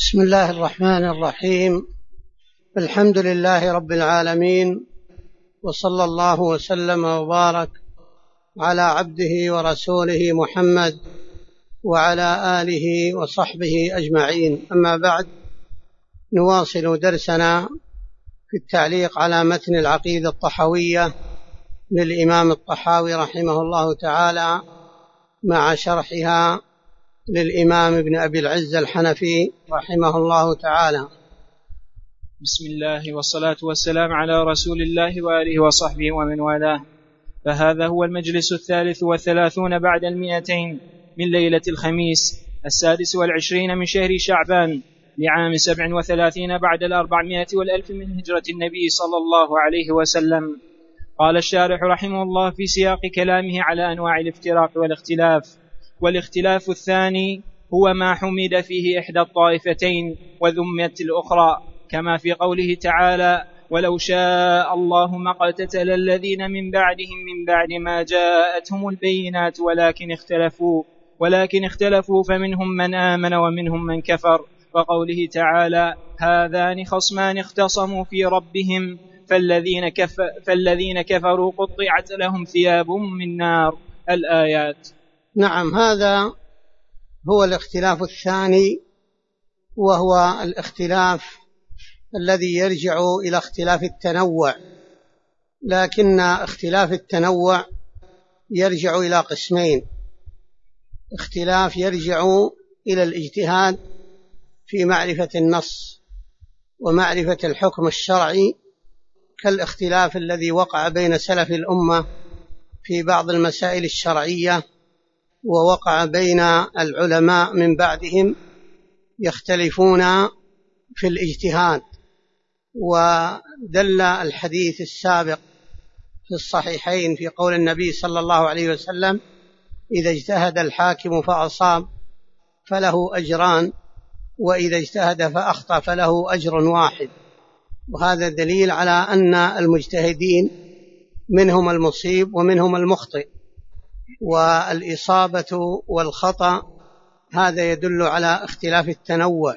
بسم الله الرحمن الرحيم. الحمد لله رب العالمين، وصلى الله وسلم وبارك على عبده ورسوله محمد وعلى آله وصحبه أجمعين. أما بعد، نواصل درسنا في التعليق على متن العقيدة الطحاوية للإمام الطحاوي رحمه الله تعالى، مع شرحها للإمام ابن أبي العز الحنفي رحمه الله تعالى. بسم الله والصلاة والسلام على رسول الله وآله وصحبه ومن والاه. فهذا هو المجلس 33 بعد 200 من ليلة الخميس 26 من شهر شعبان لعام 37 بعد 400 والألف من هجرة النبي صلى الله عليه وسلم. قال الشارح رحمه الله في سياق كلامه على أنواع الافتراق والاختلاف الثاني هو ما حمد فيه إحدى الطائفتين وذمت الأخرى، كما في قوله تعالى: ولو شاء الله ما اقتتل الذين من بعدهم من بعد ما جاءتهم البينات ولكن اختلفوا فمنهم من آمن ومنهم من كفر، وقوله تعالى: هذان خصمان اختصموا في ربهم فالذين كفروا قطعت لهم ثياب من نار. الآيات. نعم، هذا هو الاختلاف الثاني، وهو الاختلاف الذي يرجع إلى اختلاف التنوع، لكن اختلاف التنوع يرجع إلى قسمين: اختلاف يرجع إلى الاجتهاد في معرفة النص ومعرفة الحكم الشرعي، كالاختلاف الذي وقع بين سلف الأمة في بعض المسائل الشرعية، ووقع بين العلماء من بعدهم يختلفون في الاجتهاد. ودل الحديث السابق في الصحيحين في قول النبي صلى الله عليه وسلم: إذا اجتهد الحاكم فأصاب فله أجران، وإذا اجتهد فأخطأ فله أجر واحد. وهذا دليل على أن المجتهدين منهم المصيب ومنهم المخطئ، والإصابة والخطأ هذا يدل على اختلاف التنوع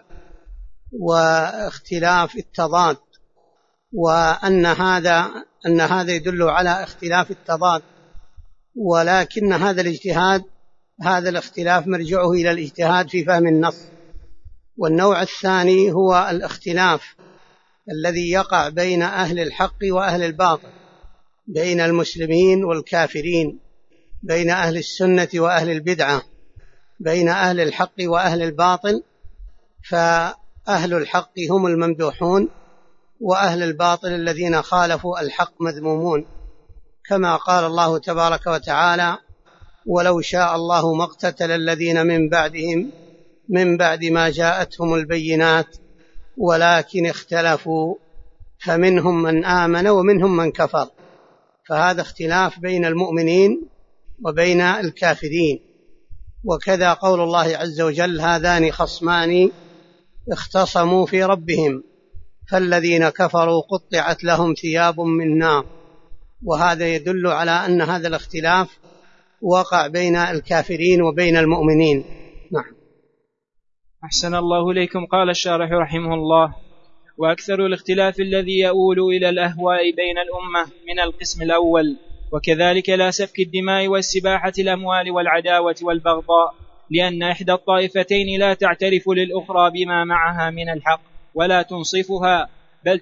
واختلاف التضاد، وأن هذا يدل على اختلاف التضاد. ولكن هذا الاجتهاد، هذا الاختلاف مرجعه إلى الاجتهاد في فهم النص. والنوع الثاني هو الاختلاف الذي يقع بين أهل الحق وأهل الباطل، بين المسلمين والكافرين، بين أهل السنة وأهل البدعة، بين أهل الحق وأهل الباطل. فأهل الحق هم الممدوحون، وأهل الباطل الذين خالفوا الحق مذمومون، كما قال الله تبارك وتعالى: ولو شاء الله ما اقتتل الذين من بعدهم من بعد ما جاءتهم البينات ولكن اختلفوا فمنهم من آمن ومنهم من كفر. فهذا اختلاف بين المؤمنين وبين الكافرين. وكذا قول الله عز وجل: هذان خصمان اختصموا في ربهم فالذين كفروا قطعت لهم ثياب من نار. وهذا يدل على أن هذا الاختلاف وقع بين الكافرين وبين المؤمنين. نعم. أحسن الله إليكم. قال الشارح رحمه الله: وأكثر الاختلاف الذي يؤول إلى الأهواء بين الأمة من القسم الأول، وكذلك لا سفك الدماء واستباحة الأموال والعداوة والبغضاء، لأن إحدى الطائفتين لا تعترف للأخرى بما معها من الحق ولا تنصفها، بل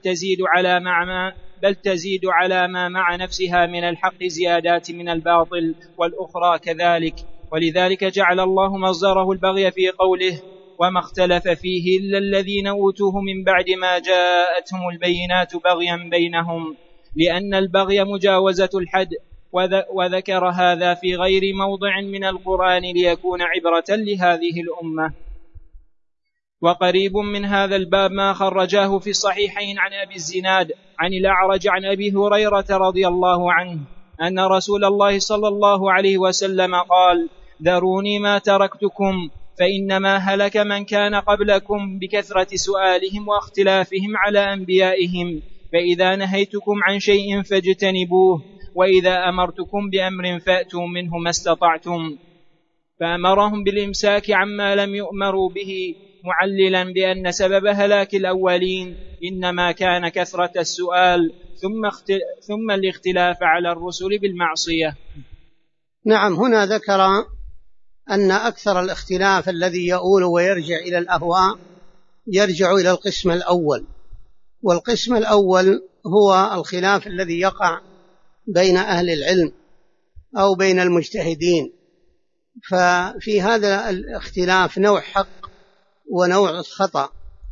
تزيد على ما مع نفسها من الحق زيادات من الباطل، والأخرى كذلك. ولذلك جعل الله مصدره البغي في قوله: وما اختلف فيه إلا الذين أوتوه من بعد ما جاءتهم البينات بغيا بينهم، لأن البغي مجاوزة الحد. وذكر هذا في غير موضع من القرآن ليكون عبرة لهذه الأمة. وقريب من هذا الباب ما خرجاه في الصحيحين عن أبي الزناد عن الأعرج عن أبي هريرة رضي الله عنه أن رسول الله صلى الله عليه وسلم قال: ذروني ما تركتكم، فإنما هلك من كان قبلكم بكثرة سؤالهم واختلافهم على أنبيائهم، فإذا نهيتكم عن شيء فاجتنبوه، وإذا أمرتكم بأمر فأتوا منه ما استطعتم. فأمرهم بالإمساك عما لم يؤمروا به، معللا بأن سبب هلاك الأولين إنما كان كثرة السؤال ثم الاختلاف على الرسل بالمعصية. نعم، هنا ذكر أن أكثر الاختلاف الذي يؤول ويرجع إلى الأهواء يرجع إلى القسم الأول، والقسم الأول هو الخلاف الذي يقع بين أهل العلم أو بين المجتهدين. ففي هذا الاختلاف نوع حق ونوع خطأ،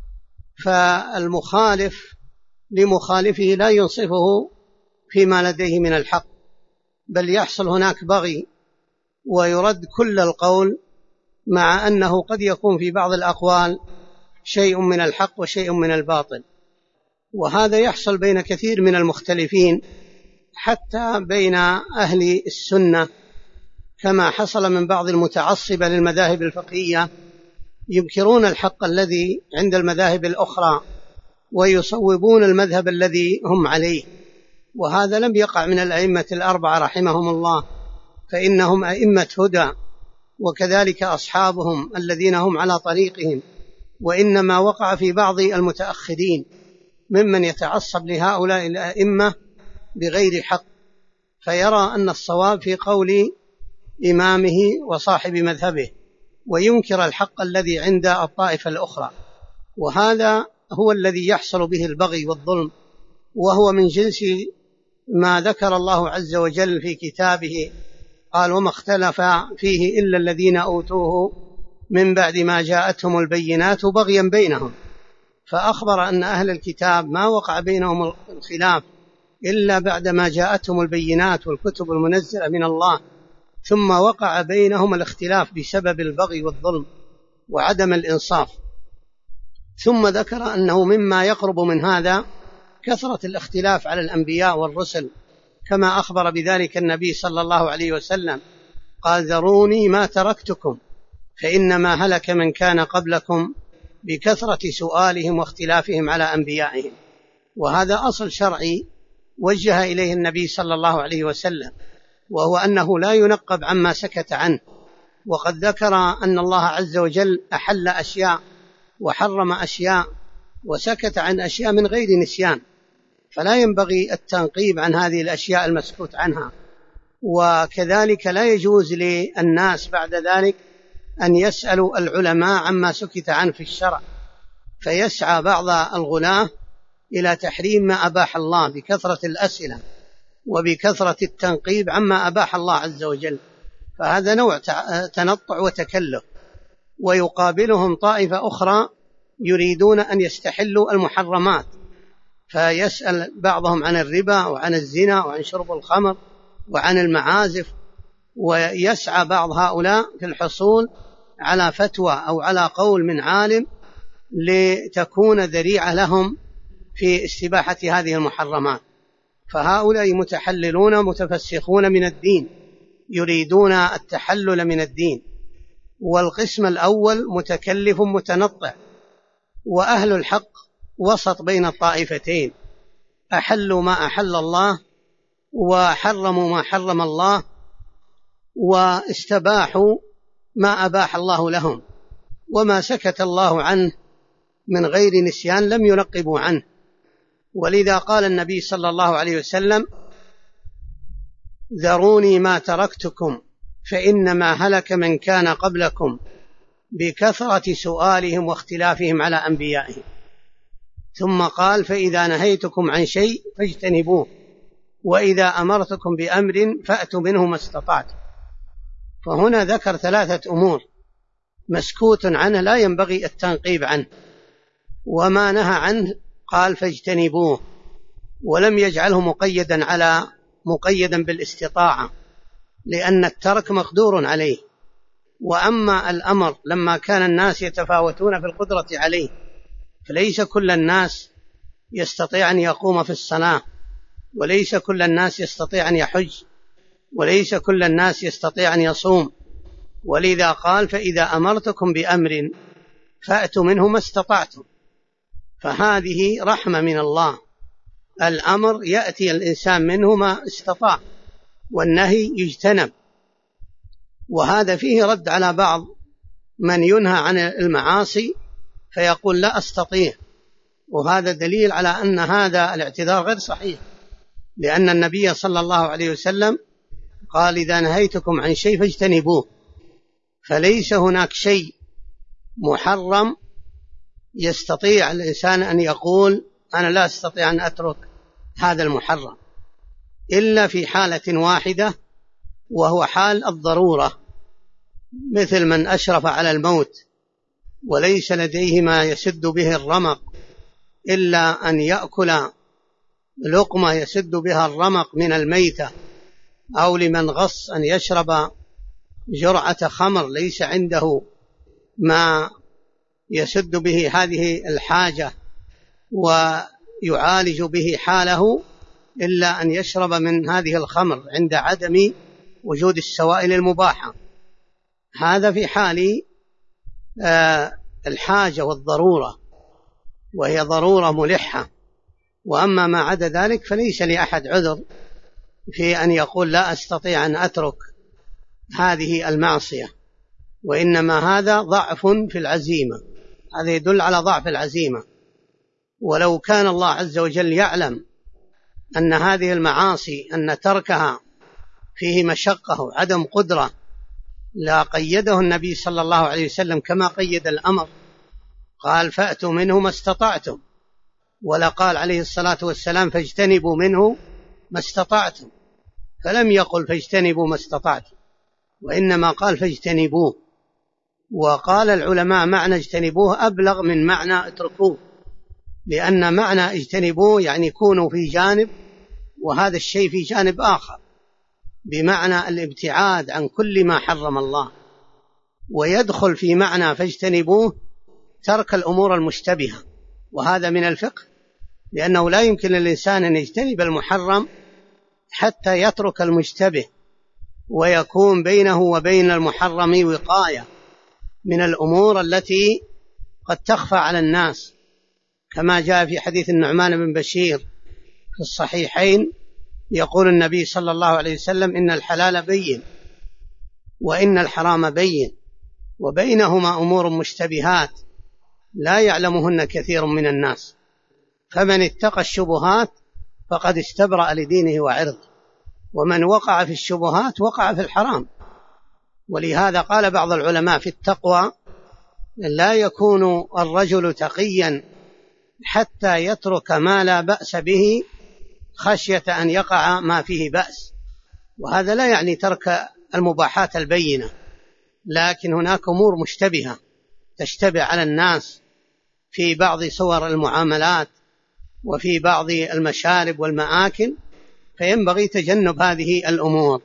فالمخالف لمخالفه لا ينصفه فيما لديه من الحق، بل يحصل هناك بغي ويرد كل القول، مع أنه قد يكون في بعض الأقوال شيء من الحق وشيء من الباطل. وهذا يحصل بين كثير من المختلفين، حتى بين أهل السنة، كما حصل من بعض المتعصبة للمذاهب الفقهية ينكرون الحق الذي عند المذاهب الأخرى ويصوبون المذهب الذي هم عليه. وهذا لم يقع من الأئمة الأربعة رحمهم الله، فإنهم أئمة هدى، وكذلك أصحابهم الذين هم على طريقهم، وإنما وقع في بعض المتأخرين ممن يتعصب لهؤلاء الأئمة بغير حق، فيرى أن الصواب في قول إمامه وصاحب مذهبه، وينكر الحق الذي عند الطائفة الأخرى. وهذا هو الذي يحصل به البغي والظلم، وهو من جنس ما ذكر الله عز وجل في كتابه، قال: وما اختلف فيه إلا الذين أوتوه من بعد ما جاءتهم البينات بغيا بينهم. فأخبر أن أهل الكتاب ما وقع بينهم الخلاف إلا بعدما جاءتهم البينات والكتب المنزلة من الله، ثم وقع بينهم الاختلاف بسبب البغي والظلم وعدم الإنصاف. ثم ذكر أنه مما يقرب من هذا كثرة الاختلاف على الأنبياء والرسل، كما أخبر بذلك النبي صلى الله عليه وسلم، قال: ذروني ما تركتكم فإنما هلك من كان قبلكم بكثرة سؤالهم واختلافهم على أنبيائهم. وهذا أصل شرعي وجه إليه النبي صلى الله عليه وسلم، وهو أنه لا ينقب عما سكت عنه. وقد ذكر أن الله عز وجل أحل أشياء وحرم أشياء وسكت عن أشياء من غير نسيان، فلا ينبغي التنقيب عن هذه الأشياء المسكوت عنها. وكذلك لا يجوز للناس بعد ذلك أن يسألوا العلماء عما سكت عنه في الشرع، فيسعى بعض الغلاة إلى تحريم ما أباح الله بكثرة الأسئلة وبكثرة التنقيب عما أباح الله عز وجل، فهذا نوع تنطع وتكلف. ويقابلهم طائفة أخرى يريدون أن يستحلوا المحرمات، فيسأل بعضهم عن الربا وعن الزنا وعن شرب الخمر وعن المعازف، ويسعى بعض هؤلاء في الحصول على فتوى أو على قول من عالم لتكون ذريعة لهم في استباحة هذه المحرمات. فهؤلاء متحللون متفسخون من الدين، يريدون التحلل من الدين. والقسم الأول متكلف متنطع، وأهل الحق وسط بين الطائفتين، أحلوا ما أحل الله وحرموا ما حرم الله، واستباحوا ما أباح الله لهم، وما سكت الله عنه من غير نسيان لم ينقبوا عنه. ولذا قال النبي صلى الله عليه وسلم: ذروني ما تركتكم فإنما هلك من كان قبلكم بكثرة سؤالهم واختلافهم على أنبيائهم. ثم قال: فإذا نهيتكم عن شيء فاجتنبوه، وإذا أمرتكم بأمر فأتوا منه ما استطعتم. فهنا ذكر 3 أمور مسكوت عنه لا ينبغي التنقيب عنه، وما نهى عنه قال فاجتنبوه، ولم يجعله مقيدا بالاستطاعة، لأن الترك مقدور عليه. وأما الأمر لما كان الناس يتفاوتون في القدرة عليه، فليس كل الناس يستطيع أن يقوم في الصلاة، وليس كل الناس يستطيع أن يحج، وليس كل الناس يستطيع أن يصوم. ولذا قال: فإذا أمرتكم بأمر فأتوا منه ما استطعتم. فهذه رحمة من الله، الأمر يأتي الإنسان منه ما استطاع، والنهي يجتنب. وهذا فيه رد على بعض من ينهى عن المعاصي فيقول لا أستطيع، وهذا دليل على أن هذا الاعتذار غير صحيح، لأن النبي صلى الله عليه وسلم قال إذا نهيتكم عن شيء فاجتنبوه، فليس هناك شيء محرم يستطيع الإنسان أن يقول أنا لا أستطيع أن أترك هذا المحرم إلا في حالة واحدة، وهو حال الضرورة، مثل من أشرف على الموت وليس لديه ما يسد به الرمق إلا أن يأكل لقمة يسد بها الرمق من الميتة، أو لمن غص أن يشرب جرعة خمر ليس عنده ما يسد به هذه الحاجة ويعالج به حاله إلا أن يشرب من هذه الخمر عند عدم وجود السوائل المباحة. هذا في حال الحاجة والضرورة، وهي ضرورة ملحة. وأما ما عدا ذلك فليس لأحد عذر في أن يقول لا أستطيع أن أترك هذه المعصية، وإنما هذا ضعف في العزيمة، هذا يدل على ضعف العزيمة. ولو كان الله عز وجل يعلم أن هذه المعاصي أن تركها فيه مشقة وعدم قدرة لا قيده النبي صلى الله عليه وسلم كما قيد الأمر، قال فأتوا منه ما استطعتم، ولا قال عليه الصلاة والسلام فاجتنبوا منه ما استطعتم، فلم يقل فاجتنبوا ما استطعتم، وإنما قال فاجتنبوه. وقال العلماء معنى اجتنبوه أبلغ من معنى اتركوه، لأن معنى اجتنبوه يعني كونوا في جانب وهذا الشيء في جانب آخر، بمعنى الابتعاد عن كل ما حرم الله. ويدخل في معنى فاجتنبوه ترك الأمور المشتبهة، وهذا من الفقه، لأنه لا يمكن للإنسان أن يجتنب المحرم حتى يترك المشتبه، ويكون بينه وبين المحرم وقاية من الأمور التي قد تخفى على الناس، كما جاء في حديث النعمان بن بشير في الصحيحين، يقول النبي صلى الله عليه وسلم إن الحلال بين وإن الحرام بين وبينهما أمور مشتبهات لا يعلمهن كثير من الناس، فمن اتقى الشبهات فقد استبرأ لدينه وعرضه، ومن وقع في الشبهات وقع في الحرام. ولهذا قال بعض العلماء في التقوى لا يكون الرجل تقيا حتى يترك ما لا بأس به خشية أن يقع ما فيه بأس، وهذا لا يعني ترك المباحات البينة، لكن هناك أمور مشتبهة تشتبه على الناس في بعض صور المعاملات وفي بعض المشارب والمآكل، فينبغي تجنب هذه الأمور.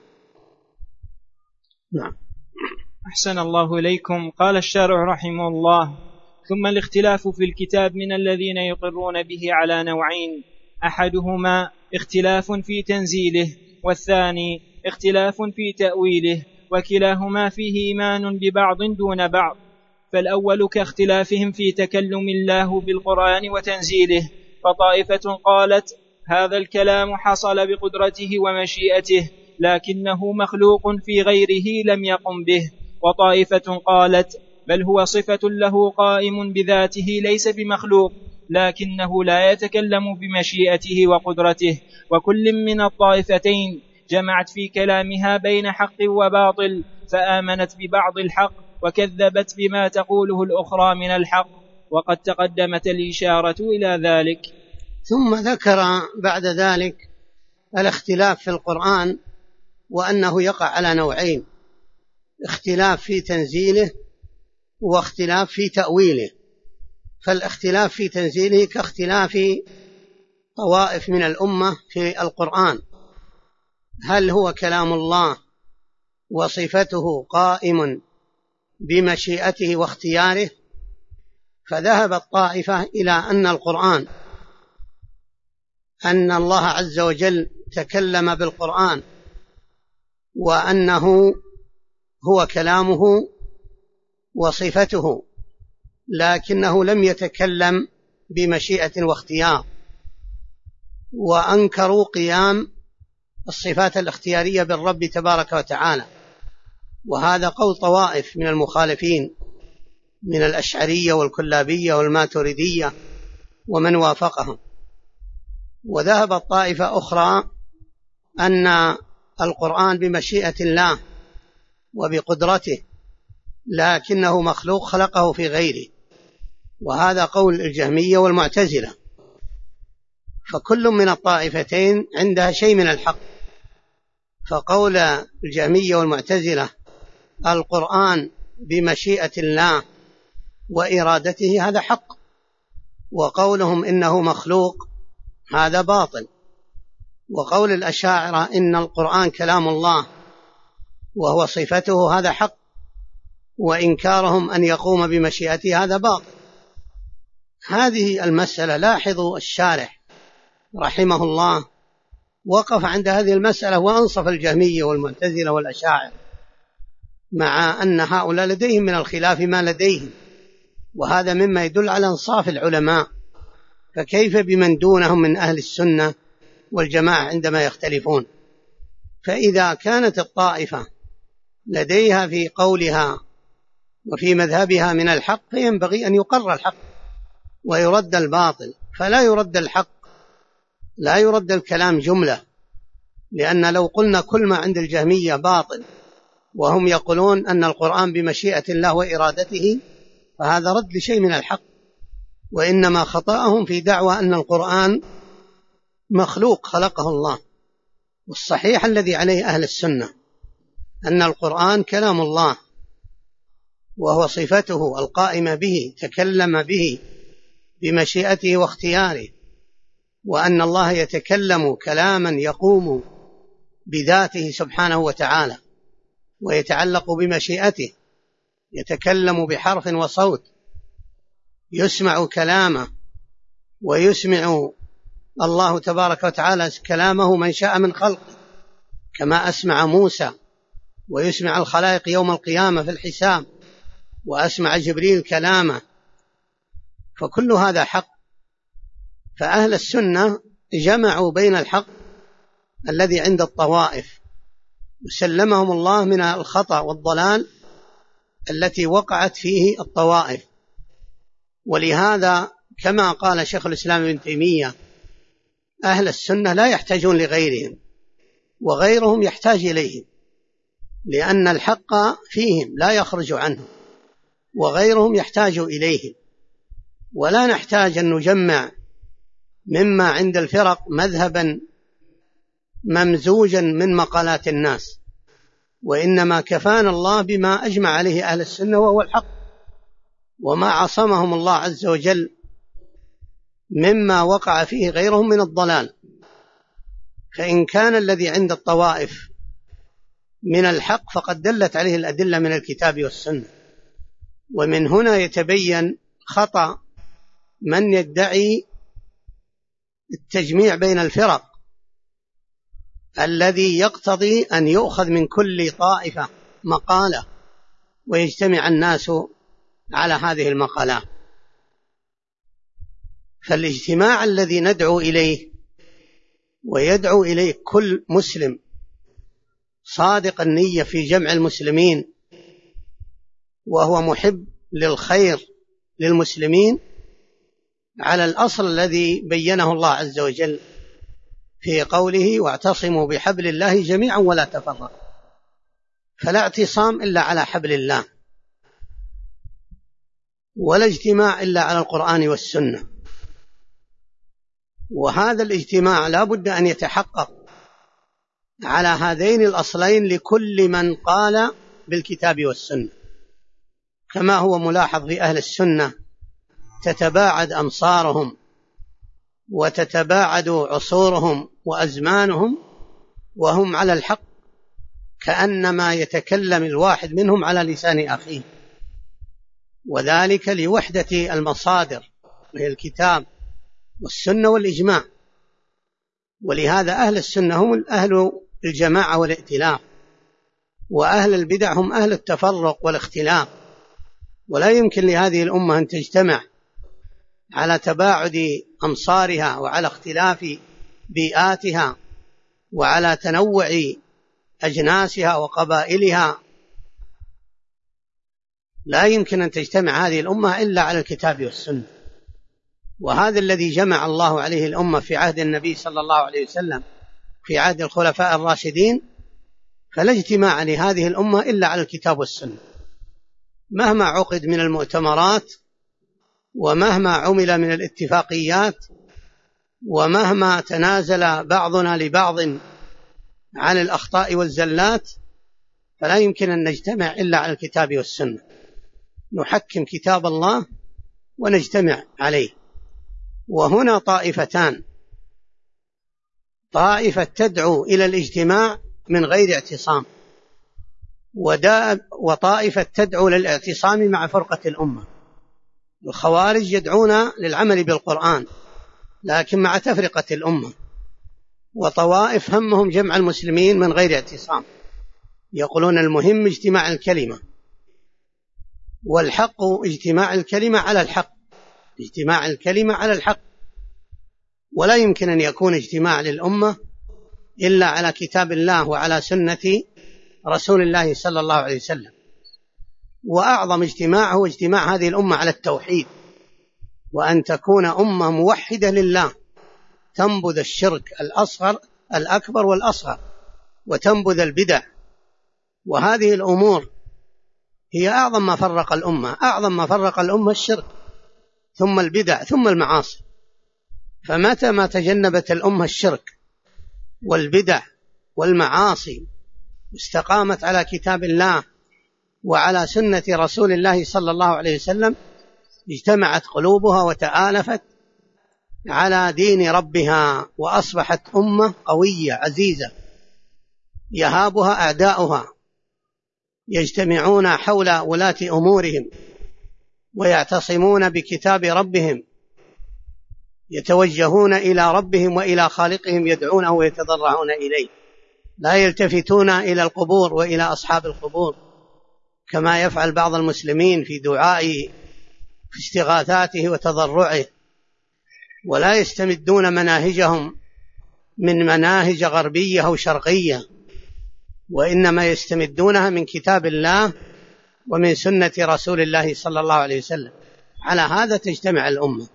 نعم. أحسن الله إليكم. قال الشارع رحمه الله: ثم الاختلاف في الكتاب من الذين يقرون به على نوعين: أحدهما اختلاف في تنزيله، والثاني اختلاف في تأويله، وكلاهما فيه إيمان ببعض دون بعض. فالأول كاختلافهم في تكلم الله بالقرآن وتنزيله، فطائفة قالت هذا الكلام حصل بقدرته ومشيئته لكنه مخلوق في غيره لم يقم به، وطائفة قالت بل هو صفة له قائم بذاته ليس بمخلوق لكنه لا يتكلم بمشيئته وقدرته. وكل من الطائفتين جمعت في كلامها بين حق وباطل، فآمنت ببعض الحق وكذبت بما تقوله الأخرى من الحق، وقد تقدمت الإشارة إلى ذلك. ثم ذكر بعد ذلك الاختلاف في القرآن، وأنه يقع على نوعين: اختلاف في تنزيله واختلاف في تأويله. فالاختلاف في تنزيله كاختلاف طوائف من الأمة في القرآن، هل هو كلام الله وصفته قائم بمشيئته واختياره؟ فذهبت طائفة إلى أن القرآن، أن الله عز وجل تكلم بالقرآن وأنه هو كلامه وصفته، لكنه لم يتكلم بمشيئة واختيار، وأنكروا قيام الصفات الاختيارية بالرب تبارك وتعالى. وهذا قول طوائف من المخالفين من الأشعرية والكلابية والماتريدية ومن وافقهم. وذهبت طائفة أخرى أن القرآن بمشيئة الله وبقدرته، لكنه مخلوق خلقه في غيره، وهذا قول الجهمية والمعتزلة. فكل من الطائفتين عندها شيء من الحق. فقول الجهمية والمعتزلة القرآن بمشيئة الله وإرادته هذا حق، وقولهم إنه مخلوق هذا باطل. وقول الأشاعرة إن القرآن كلام الله وهو صفته هذا حق، وإنكارهم أن يقوم بمشيئته هذا باطل. هذه المسألة لاحظوا الشارح رحمه الله وقف عند هذه المسألة وأنصف الجهمية والمعتزلة والأشاعرة، مع أن هؤلاء لديهم من الخلاف ما لديهم، وهذا مما يدل على انصاف العلماء. فكيف بمن دونهم من أهل السنة والجماعة عندما يختلفون؟ فإذا كانت الطائفة لديها في قولها وفي مذهبها من الحق، فينبغي أن يقر الحق ويرد الباطل، فلا يرد الحق، لا يرد الكلام جملة. لأن لو قلنا كل ما عند الجهمية باطل وهم يقولون أن القرآن بمشيئة الله وإرادته، فهذا رد لشيء من الحق. وإنما خطأهم في دعوى أن القرآن مخلوق خلقه الله. والصحيح الذي عليه أهل السنة أن القرآن كلام الله وهو صفته القائمة به، تكلم به بمشيئته واختياره، وأن الله يتكلم كلاما يقوم بذاته سبحانه وتعالى ويتعلق بمشيئته، يتكلم بحرف وصوت، يسمع كلامه، ويسمع الله تبارك وتعالى كلامه من شاء من خلقه، كما أسمع موسى، ويسمع الخلائق يوم القيامة في الحساب، وأسمع جبريل كلامه. فكل هذا حق. فأهل السنة جمعوا بين الحق الذي عند الطوائف وسلمهم الله من الخطأ والضلال التي وقعت فيه الطوائف. ولهذا كما قال شيخ الإسلام ابن تيمية أهل السنة لا يحتاجون لغيرهم، وغيرهم يحتاج إليهم، لأن الحق فيهم لا يخرج عنه، وغيرهم يحتاج إليهم. ولا نحتاج أن نجمع مما عند الفرق مذهبا ممزوجا من مقالات الناس، وإنما كفانا الله بما أجمع عليه أهل السنة وهو الحق، وما عصمهم الله عز وجل مما وقع فيه غيرهم من الضلال. فإن كان الذي عند الطوائف من الحق فقد دلت عليه الأدلة من الكتاب والسنة. ومن هنا يتبين خطأ من يدعي التجميع بين الفرق الذي يقتضي أن يؤخذ من كل طائفة مقالة ويجتمع الناس على هذه المقالات. فالاجتماع الذي ندعو إليه ويدعو إليه كل مسلم صادق النية في جمع المسلمين وهو محب للخير للمسلمين على الأصل الذي بينه الله عز وجل في قوله واعتصموا بحبل الله جميعا ولا تفرقوا. فلا اعتصام إلا على حبل الله، ولا اجتماع إلا على القرآن والسنة. وهذا الاجتماع لا بد أن يتحقق على هذين الأصلين لكل من قال بالكتاب والسنة، كما هو ملاحظ في أهل السنة تتباعد أمصارهم وتتباعد عصورهم وأزمانهم وهم على الحق، كأنما يتكلم الواحد منهم على لسان أخيه، وذلك لوحدة المصادر وهي الكتاب والسنة والإجماع. ولهذا أهل السنة هم أهل الجماعة والائتلاف، وأهل البدع هم أهل التفرق والاختلاف. ولا يمكن لهذه الأمة أن تجتمع على تباعد أمصارها وعلى اختلاف بيئاتها وعلى تنوع أجناسها وقبائلها لا يمكن أن تجتمع هذه الأمة إلا على الكتاب والسنة، وهذا الذي جمع الله عليه الأمة في عهد النبي صلى الله عليه وسلم في عهد الخلفاء الراشدين، فلا اجتماع لهذه الأمة إلا على الكتاب والسنة. مهما عقد من المؤتمرات، ومهما عمل من الاتفاقيات، ومهما تنازل بعضنا لبعض عن الأخطاء والزلات، فلا يمكن أن نجتمع إلا على الكتاب والسنة. نحكم كتاب الله ونجتمع عليه. وهنا طائفتان: طائفة تدعو إلى الاجتماع من غير اعتصام، وطائفة تدعو للاعتصام مع فرقة الأمة. الخوارج يدعون للعمل بالقرآن لكن مع تفرقة الأمة، وطوائف همهم جمع المسلمين من غير اعتصام، يقولون المهم اجتماع الكلمة، والحق اجتماع الكلمة على الحق، اجتماع الكلمة على الحق. ولا يمكن أن يكون اجتماع للأمة إلا على كتاب الله وعلى سنة رسول الله صلى الله عليه وسلم. وأعظم اجتماع هو اجتماع هذه الأمة على التوحيد، وأن تكون أمة موحدة لله، تنبذ الشرك الأكبر والأصغر، وتنبذ البدع. وهذه الأمور هي أعظم ما فرق الأمة. أعظم ما فرق الأمة الشرك، ثم البدع، ثم المعاصي. فمتى ما تجنبت الأمة الشرك والبدع والمعاصي، استقامت على كتاب الله وعلى سنة رسول الله صلى الله عليه وسلم، اجتمعت قلوبها وتآلفت على دين ربها، وأصبحت أمة قوية عزيزة يهابها أعداؤها، يجتمعون حول ولاة أمورهم ويعتصمون بكتاب ربهم، يتوجهون إلى ربهم وإلى خالقهم، يدعونه ويتضرعون إليه، لا يلتفتون إلى القبور وإلى أصحاب القبور كما يفعل بعض المسلمين في دعائه في استغاثاته وتضرعه. ولا يستمدون مناهجهم من مناهج غربية أو شرقية، وإنما يستمدونها من كتاب الله ومن سنة رسول الله صلى الله عليه وسلم. على هذا تجتمع الأمة.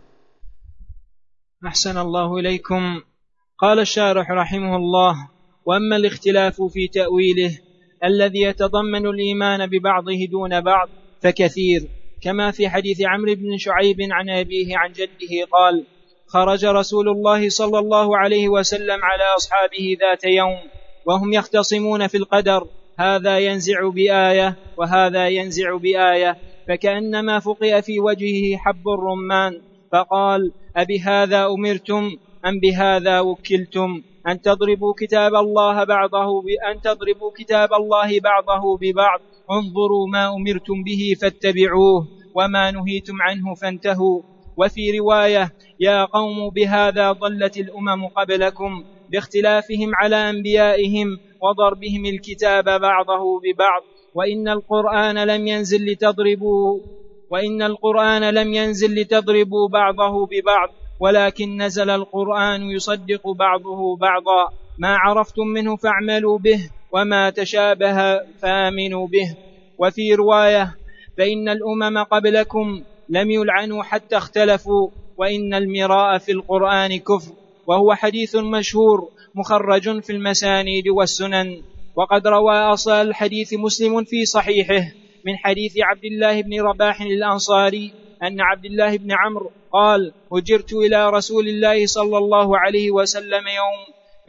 أحسن الله إليكم. قال الشارح رحمه الله: وأما الاختلاف في تأويله الذي يتضمن الإيمان ببعضه دون بعض فكثير، كما في حديث عمرو بن شعيب عن أبيه عن جده قال: خرج رسول الله صلى الله عليه وسلم على أصحابه ذات يوم وهم يختصمون في القدر، هذا ينزع بآية وهذا ينزع بآية، فكأنما فقئ في وجهه حب الرمان، فقال: أبهذا أمرتم أم بهذا وكلتم أن تضربوا كتاب الله بعضه ببعض؟ انظروا ما أمرتم به فاتبعوه وما نهيتم عنه فانتهوا. وفي رواية: يا قوم بهذا ضلت الأمم قبلكم باختلافهم على أنبيائهم وضربهم الكتاب بعضه ببعض، وإن القرآن لم ينزل لتضربوا بعضه ببعض، ولكن نزل القرآن يصدق بعضه بعضا، ما عرفتم منه فاعملوا به وما تشابه فآمنوا به. وفي رواية: فإن الأمم قبلكم لم يلعنوا حتى اختلفوا، وإن المراء في القرآن كفر. وهو حديث مشهور مخرج في المسانيد والسنن. وقد روى أصل الحديث مسلم في صحيحه من حديث عبد الله بن رباح الأنصاري أن عبد الله بن عمرو قال: هجرت إلى رسول الله صلى الله عليه وسلم يوم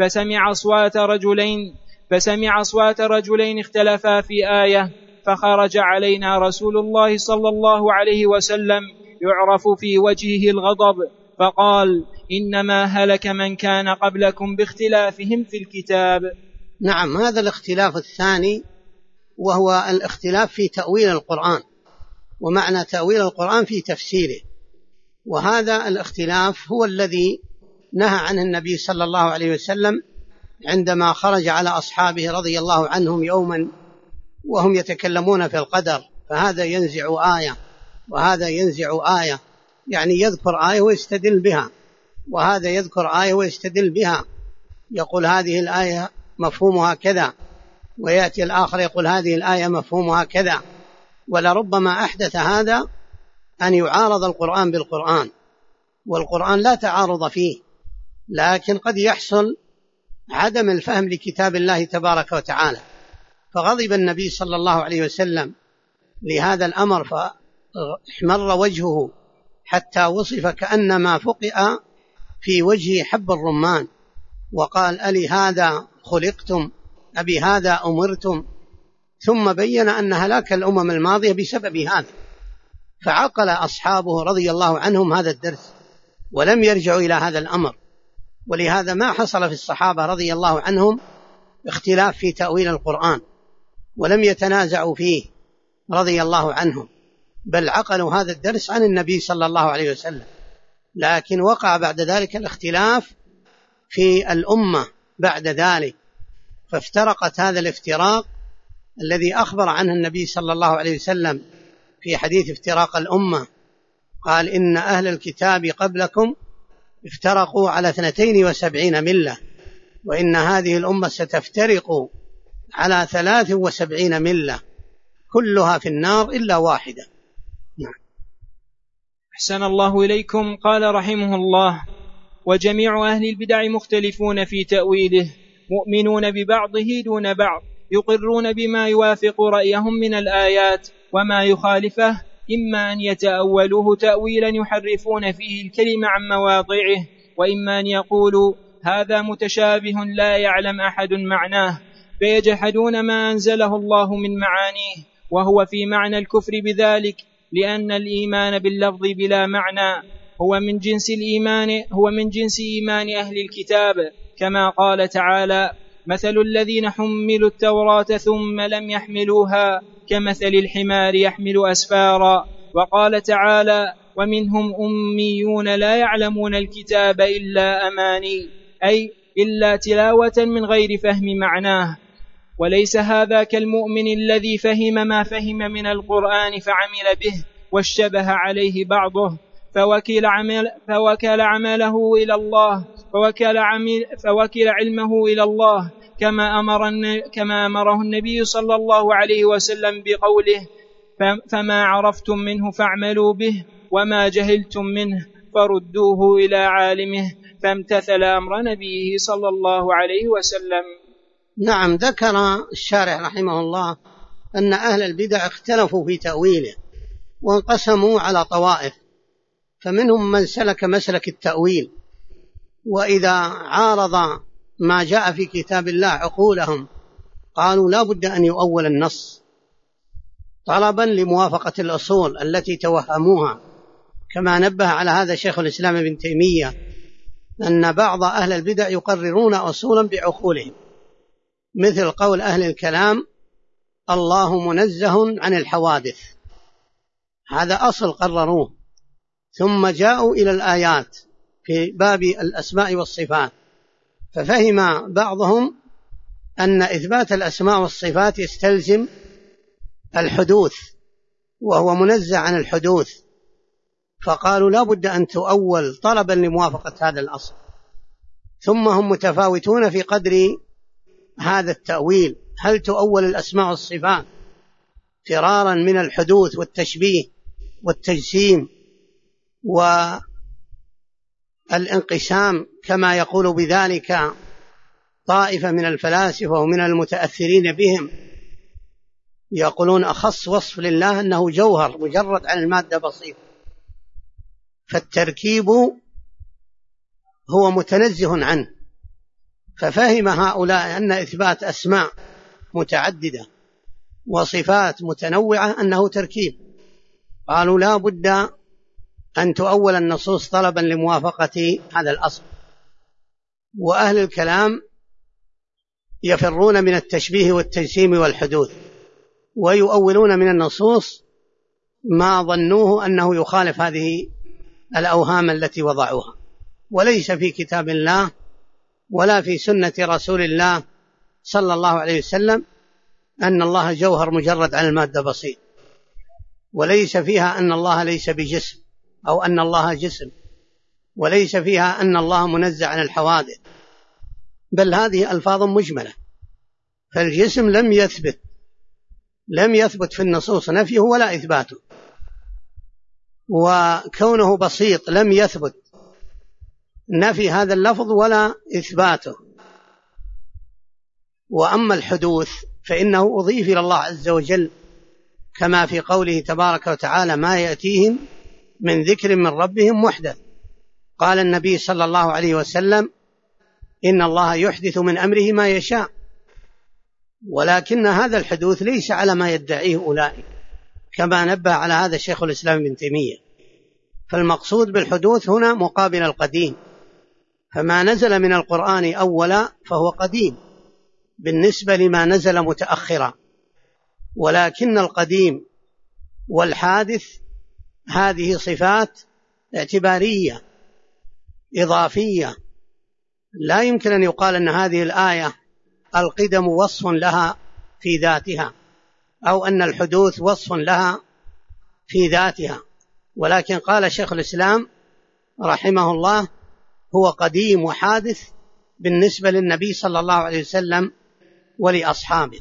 فسمع أصوات رجلين اختلفا في آية، فخرج علينا رسول الله صلى الله عليه وسلم يعرف في وجهه الغضب، فقال: إنما هلك من كان قبلكم باختلافهم في الكتاب. نعم، هذا الاختلاف الثاني وهو الاختلاف في تأويل القرآن، ومعنى تأويل القرآن في تفسيره. وهذا الاختلاف هو الذي نهى عنه النبي صلى الله عليه وسلم عندما خرج على أصحابه رضي الله عنهم يوما وهم يتكلمون في القدر، فهذا ينزع آية وهذا ينزع آية، يعني يذكر آية ويستدل بها، وهذا يذكر آية ويستدل بها، يقول هذه الآية مفهومها كذا، ويأتي الآخر يقول هذه الآية مفهومها كذا. ولربما أحدث هذا أن يعارض القرآن بالقرآن، والقرآن لا تعارض فيه، لكن قد يحصل عدم الفهم لكتاب الله تبارك وتعالى. فغضب النبي صلى الله عليه وسلم لهذا الأمر، فاحمر وجهه حتى وصف كأنما فقئ في وجهه حب الرمان، وقال: ألي هذا خلقتم أبي هذا أمرتم؟ ثم بين أن هلاك الأمم الماضية بسبب هذا، فعقل أصحابه رضي الله عنهم هذا الدرس ولم يرجعوا إلى هذا الأمر. ولهذا ما حصل في الصحابة رضي الله عنهم اختلاف في تأويل القرآن، ولم يتنازعوا فيه رضي الله عنهم، بل عقلوا هذا الدرس عن النبي صلى الله عليه وسلم. لكن وقع بعد ذلك الاختلاف في الأمة بعد ذلك، فافترقت هذا الافتراق الذي أخبر عنه النبي صلى الله عليه وسلم في حديث افتراق الأمة، قال: إن أهل الكتاب قبلكم افترقوا على 72 ملة، وإن هذه الأمة ستفترق على 73 ملة كلها في النار إلا واحدة. نعم. أحسن الله إليكم. قال رحمه الله: وجميع أهل البدع مختلفون في تأويله، مؤمنون ببعضه دون بعض، يقرون بما يوافق رأيهم من الآيات وما يخالفه، إما أن يتأولوه تأويلا يحرفون فيه الكلمة عن مواضعه، وإما أن يقولوا هذا متشابه لا يعلم أحد معناه، فيجحدون ما أنزله الله من معانيه، وهو في معنى الكفر بذلك، لأن الإيمان باللفظ بلا معنى هو من جنس إيمان أهل الكتاب، كما قال تعالى: مثل الذين حملوا التوراة ثم لم يحملوها كمثل الحمار يحمل أسفارا. وقال تعالى: ومنهم أميون لا يعلمون الكتاب إلا أماني، أي إلا تلاوة من غير فهم معناه. وليس هذا كالمؤمن الذي فهم ما فهم من القرآن فعمل به واشتبه عليه بعضه، فوكل عمله إلى الله، فوكل علمه إلى الله، كما أمره النبي صلى الله عليه وسلم بقوله: فما عرفتم منه فاعملوا به، وما جهلتم منه فردوه إلى عالمه، فامتثل أمر نبيه صلى الله عليه وسلم. نعم. ذكر الشارح رحمه الله أن أهل البدع اختلفوا في تأويله وانقسموا على طوائف، فمنهم من سلك مسلك التأويل، وإذا عارض ما جاء في كتاب الله عقولهم قالوا لا بد أن يؤول النص طلبا لموافقة الأصول التي توهموها، كما نبه على هذا شيخ الإسلام ابن تيمية، أن بعض أهل البدع يقررون أصولا بعقولهم، مثل قول أهل الكلام: الله منزه عن الحوادث، هذا أصل قرروه، ثم جاءوا إلى الآيات في باب الأسماء والصفات، ففهم بعضهم أن إثبات الأسماء والصفات يستلزم الحدوث، وهو منزه عن الحدوث، فقالوا لا بد أن تؤول طلبا لموافقة هذا الأصل. ثم هم متفاوتون في قدر هذا التأويل، هل تؤول الأسماء والصفات فرارا من الحدوث والتشبيه والتجسيم والانقسام، كما يقول بذلك طائفة من الفلاسفة ومن المتأثرين بهم، يقولون أخص وصف لله أنه جوهر مجرد عن المادة بسيط، فالتركيب هو متنزه عنه. ففهم هؤلاء أن إثبات أسماء متعددة وصفات متنوعة أنه تركيب، قالوا لا بد أن تؤول النصوص طلبا لموافقة هذا الأصل. وأهل الكلام يفرون من التشبيه والتجسيم والحدوث، ويؤولون من النصوص ما ظنوه أنه يخالف هذه الأوهام التي وضعوها، وليس في كتاب الله ولا في سنة رسول الله صلى الله عليه وسلم أن الله جوهر مجرد عن المادة بسيط، وليس فيها أن الله ليس بجسم أو أن الله جسم، وليس فيها أن الله منزه عن الحوادث، بل هذه ألفاظ مجملة، فالجسم لم يثبت لم يثبت في النصوص نفيه ولا إثباته، وكونه بسيط لم يثبت نفي هذا اللفظ ولا إثباته. وأما الحدوث فإنه أضيف إلى الله عز وجل، كما في قوله تبارك وتعالى: ما يأتيهم من ذكر من ربهم محدث. قال النبي صلى الله عليه وسلم: إن الله يحدث من أمره ما يشاء. ولكن هذا الحدوث ليس على ما يدعيه أولئك، كما نبه على هذا شيخ الإسلام ابن تيمية. فالمقصود بالحدوث هنا مقابل القديم، فما نزل من القرآن أولا فهو قديم بالنسبة لما نزل متأخرا، ولكن القديم والحادث هذه صفات اعتبارية إضافية، لا يمكن أن يقال أن هذه الآية القدم وصف لها في ذاتها، أو أن الحدوث وصف لها في ذاتها. ولكن قال شيخ الإسلام رحمه الله: هو قديم وحادث بالنسبة للنبي صلى الله عليه وسلم ولأصحابه.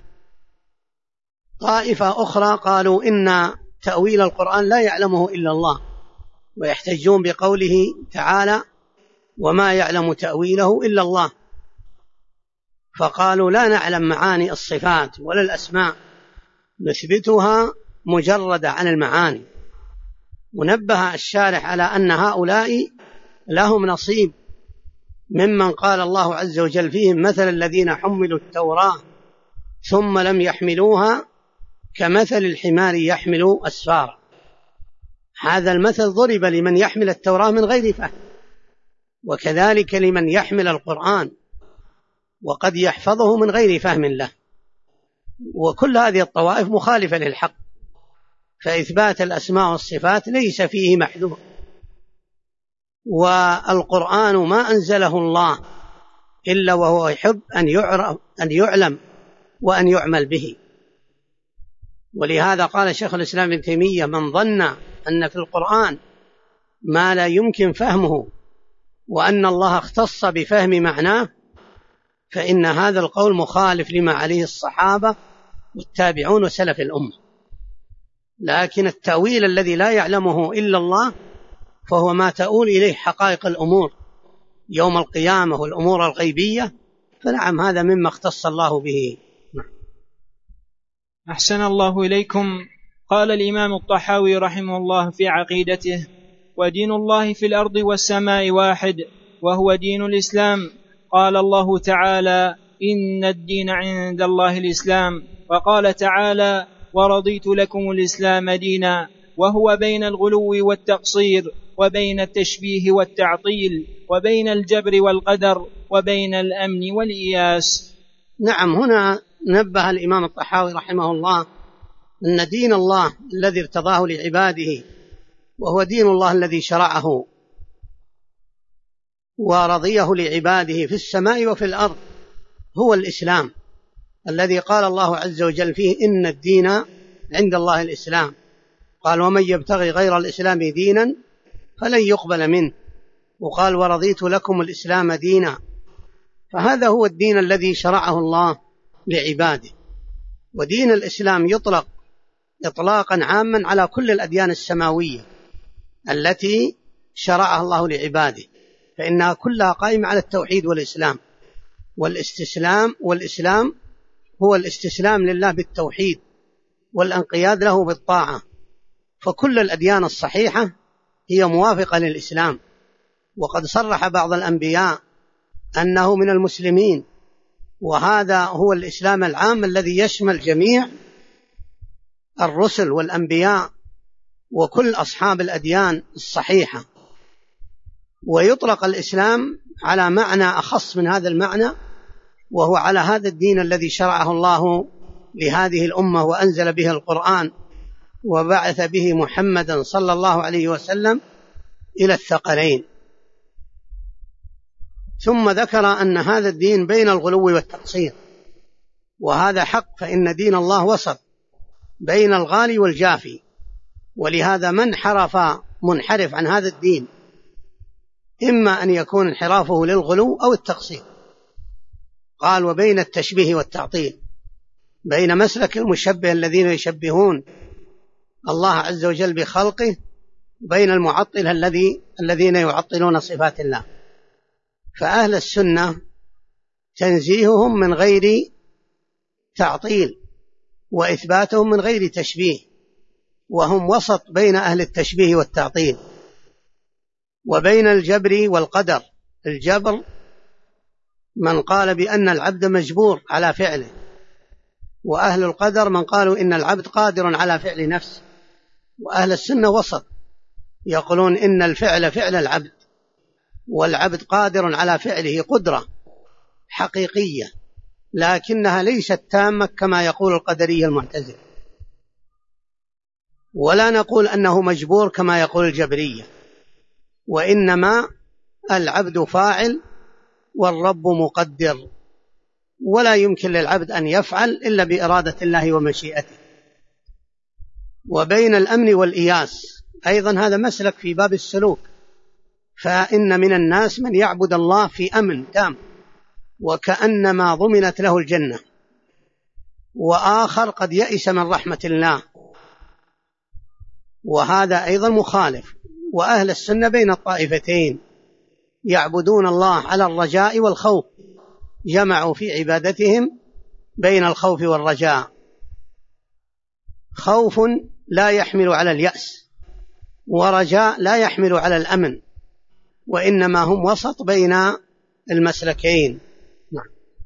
طائفة أخرى قالوا إن تأويل القرآن لا يعلمه إلا الله، ويحتجون بقوله تعالى: وما يعلم تأويله إلا الله. فقالوا لا نعلم معاني الصفات ولا الأسماء، نثبتها مجردة عن المعاني. ونبه الشارح على أن هؤلاء لهم نصيب ممن قال الله عز وجل فيهم: مثل الذين حملوا التوراة ثم لم يحملوها كمثل الحمار يحمل أسفارا. هذا المثل ضرب لمن يحمل التوراة من غير فهم، وكذلك لمن يحمل القرآن وقد يحفظه من غير فهم له. وكل هذه الطوائف مخالفة للحق، فإثبات الأسماء والصفات ليس فيه محذور. والقرآن ما أنزله الله إلا وهو يحب أن يعلم وأن يعمل به. ولهذا قال شيخ الإسلام ابن تيمية: من ظن أن في القرآن ما لا يمكن فهمه وأن الله اختص بفهم معناه فإن هذا القول مخالف لما عليه الصحابة والتابعون وسلف الأمة. لكن التأويل الذي لا يعلمه إلا الله فهو ما تؤول إليه حقائق الأمور يوم القيامة والأمور الغيبية، فنعم هذا مما اختص الله به. أحسن الله إليكم. قال الإمام الطحاوي رحمه الله في عقيدته: ودين الله في الأرض والسماء واحد، وهو دين الإسلام. قال الله تعالى: إن الدين عند الله الإسلام. وقال تعالى: ورضيت لكم الإسلام دينا. وهو بين الغلو والتقصير، وبين التشبيه والتعطيل، وبين الجبر والقدر، وبين الأمن والإياس. نعم، هنا نبه الإمام الطحاوي رحمه الله أن دين الله الذي ارتضاه لعباده، وهو دين الله الذي شرعه ورضيه لعباده في السماء وفي الأرض، هو الإسلام الذي قال الله عز وجل فيه: إن الدين عند الله الإسلام. قال: ومن يبتغي غير الإسلام دينا فلن يقبل منه. وقال: ورضيت لكم الإسلام دينا. فهذا هو الدين الذي شرعه الله لعباده. ودين الإسلام يطلق إطلاقا عاما على كل الأديان السماوية التي شرعها الله لعباده، فإنها كلها قائمة على التوحيد والإسلام. والإسلام هو الاستسلام لله بالتوحيد والانقياد له بالطاعة. فكل الأديان الصحيحة هي موافقة للإسلام. وقد صرح بعض الأنبياء أنه من المسلمين، وهذا هو الإسلام العام الذي يشمل جميع الرسل والأنبياء وكل أصحاب الأديان الصحيحة. ويطلق الإسلام على معنى أخص من هذا المعنى، وهو على هذا الدين الذي شرعه الله لهذه الأمة وأنزل به القرآن وبعث به محمدا صلى الله عليه وسلم إلى الثقلين. ثم ذكر أن هذا الدين بين الغلو والتقصير، وهذا حق، فإن دين الله وسط بين الغالي والجافي. ولهذا من منحرف عن هذا الدين إما أن يكون انحرافه للغلو أو التقصير. قال: وبين التشبيه والتعطيل. بين مسلك المشبه الذين يشبهون الله عز وجل بخلقه وبين المعطلة الذين يعطلون صفات الله. فأهل السنة تنزيههم من غير تعطيل وإثباتهم من غير تشبيه، وهم وسط بين أهل التشبيه والتعطيل وبين الجبر والقدر. الجبر من قال بأن العبد مجبور على فعله، وأهل القدر من قالوا إن العبد قادر على فعل نفسه. وأهل السنة وسط، يقولون إن الفعل فعل العبد، والعبد قادر على فعله قدرة حقيقية لكنها ليست تامة كما يقول القدرية المعتزلة، ولا نقول أنه مجبور كما يقول الجبرية، وإنما العبد فاعل والرب مقدر، ولا يمكن للعبد أن يفعل إلا بإرادة الله ومشيئته. وبين الأمن والإياس أيضا هذا مسلك في باب السلوك، فإن من الناس من يعبد الله في أمن تام وكأنما ضمنت له الجنة، وآخر قد يئس من رحمة الله، وهذا أيضا مخالف. وأهل السنة بين الطائفتين، يعبدون الله على الرجاء والخوف، جمعوا في عبادتهم بين الخوف والرجاء. خوف لا يحمل على اليأس، ورجاء لا يحمل على الأمن، وإنما هم وسط بين المسلكين. نعم.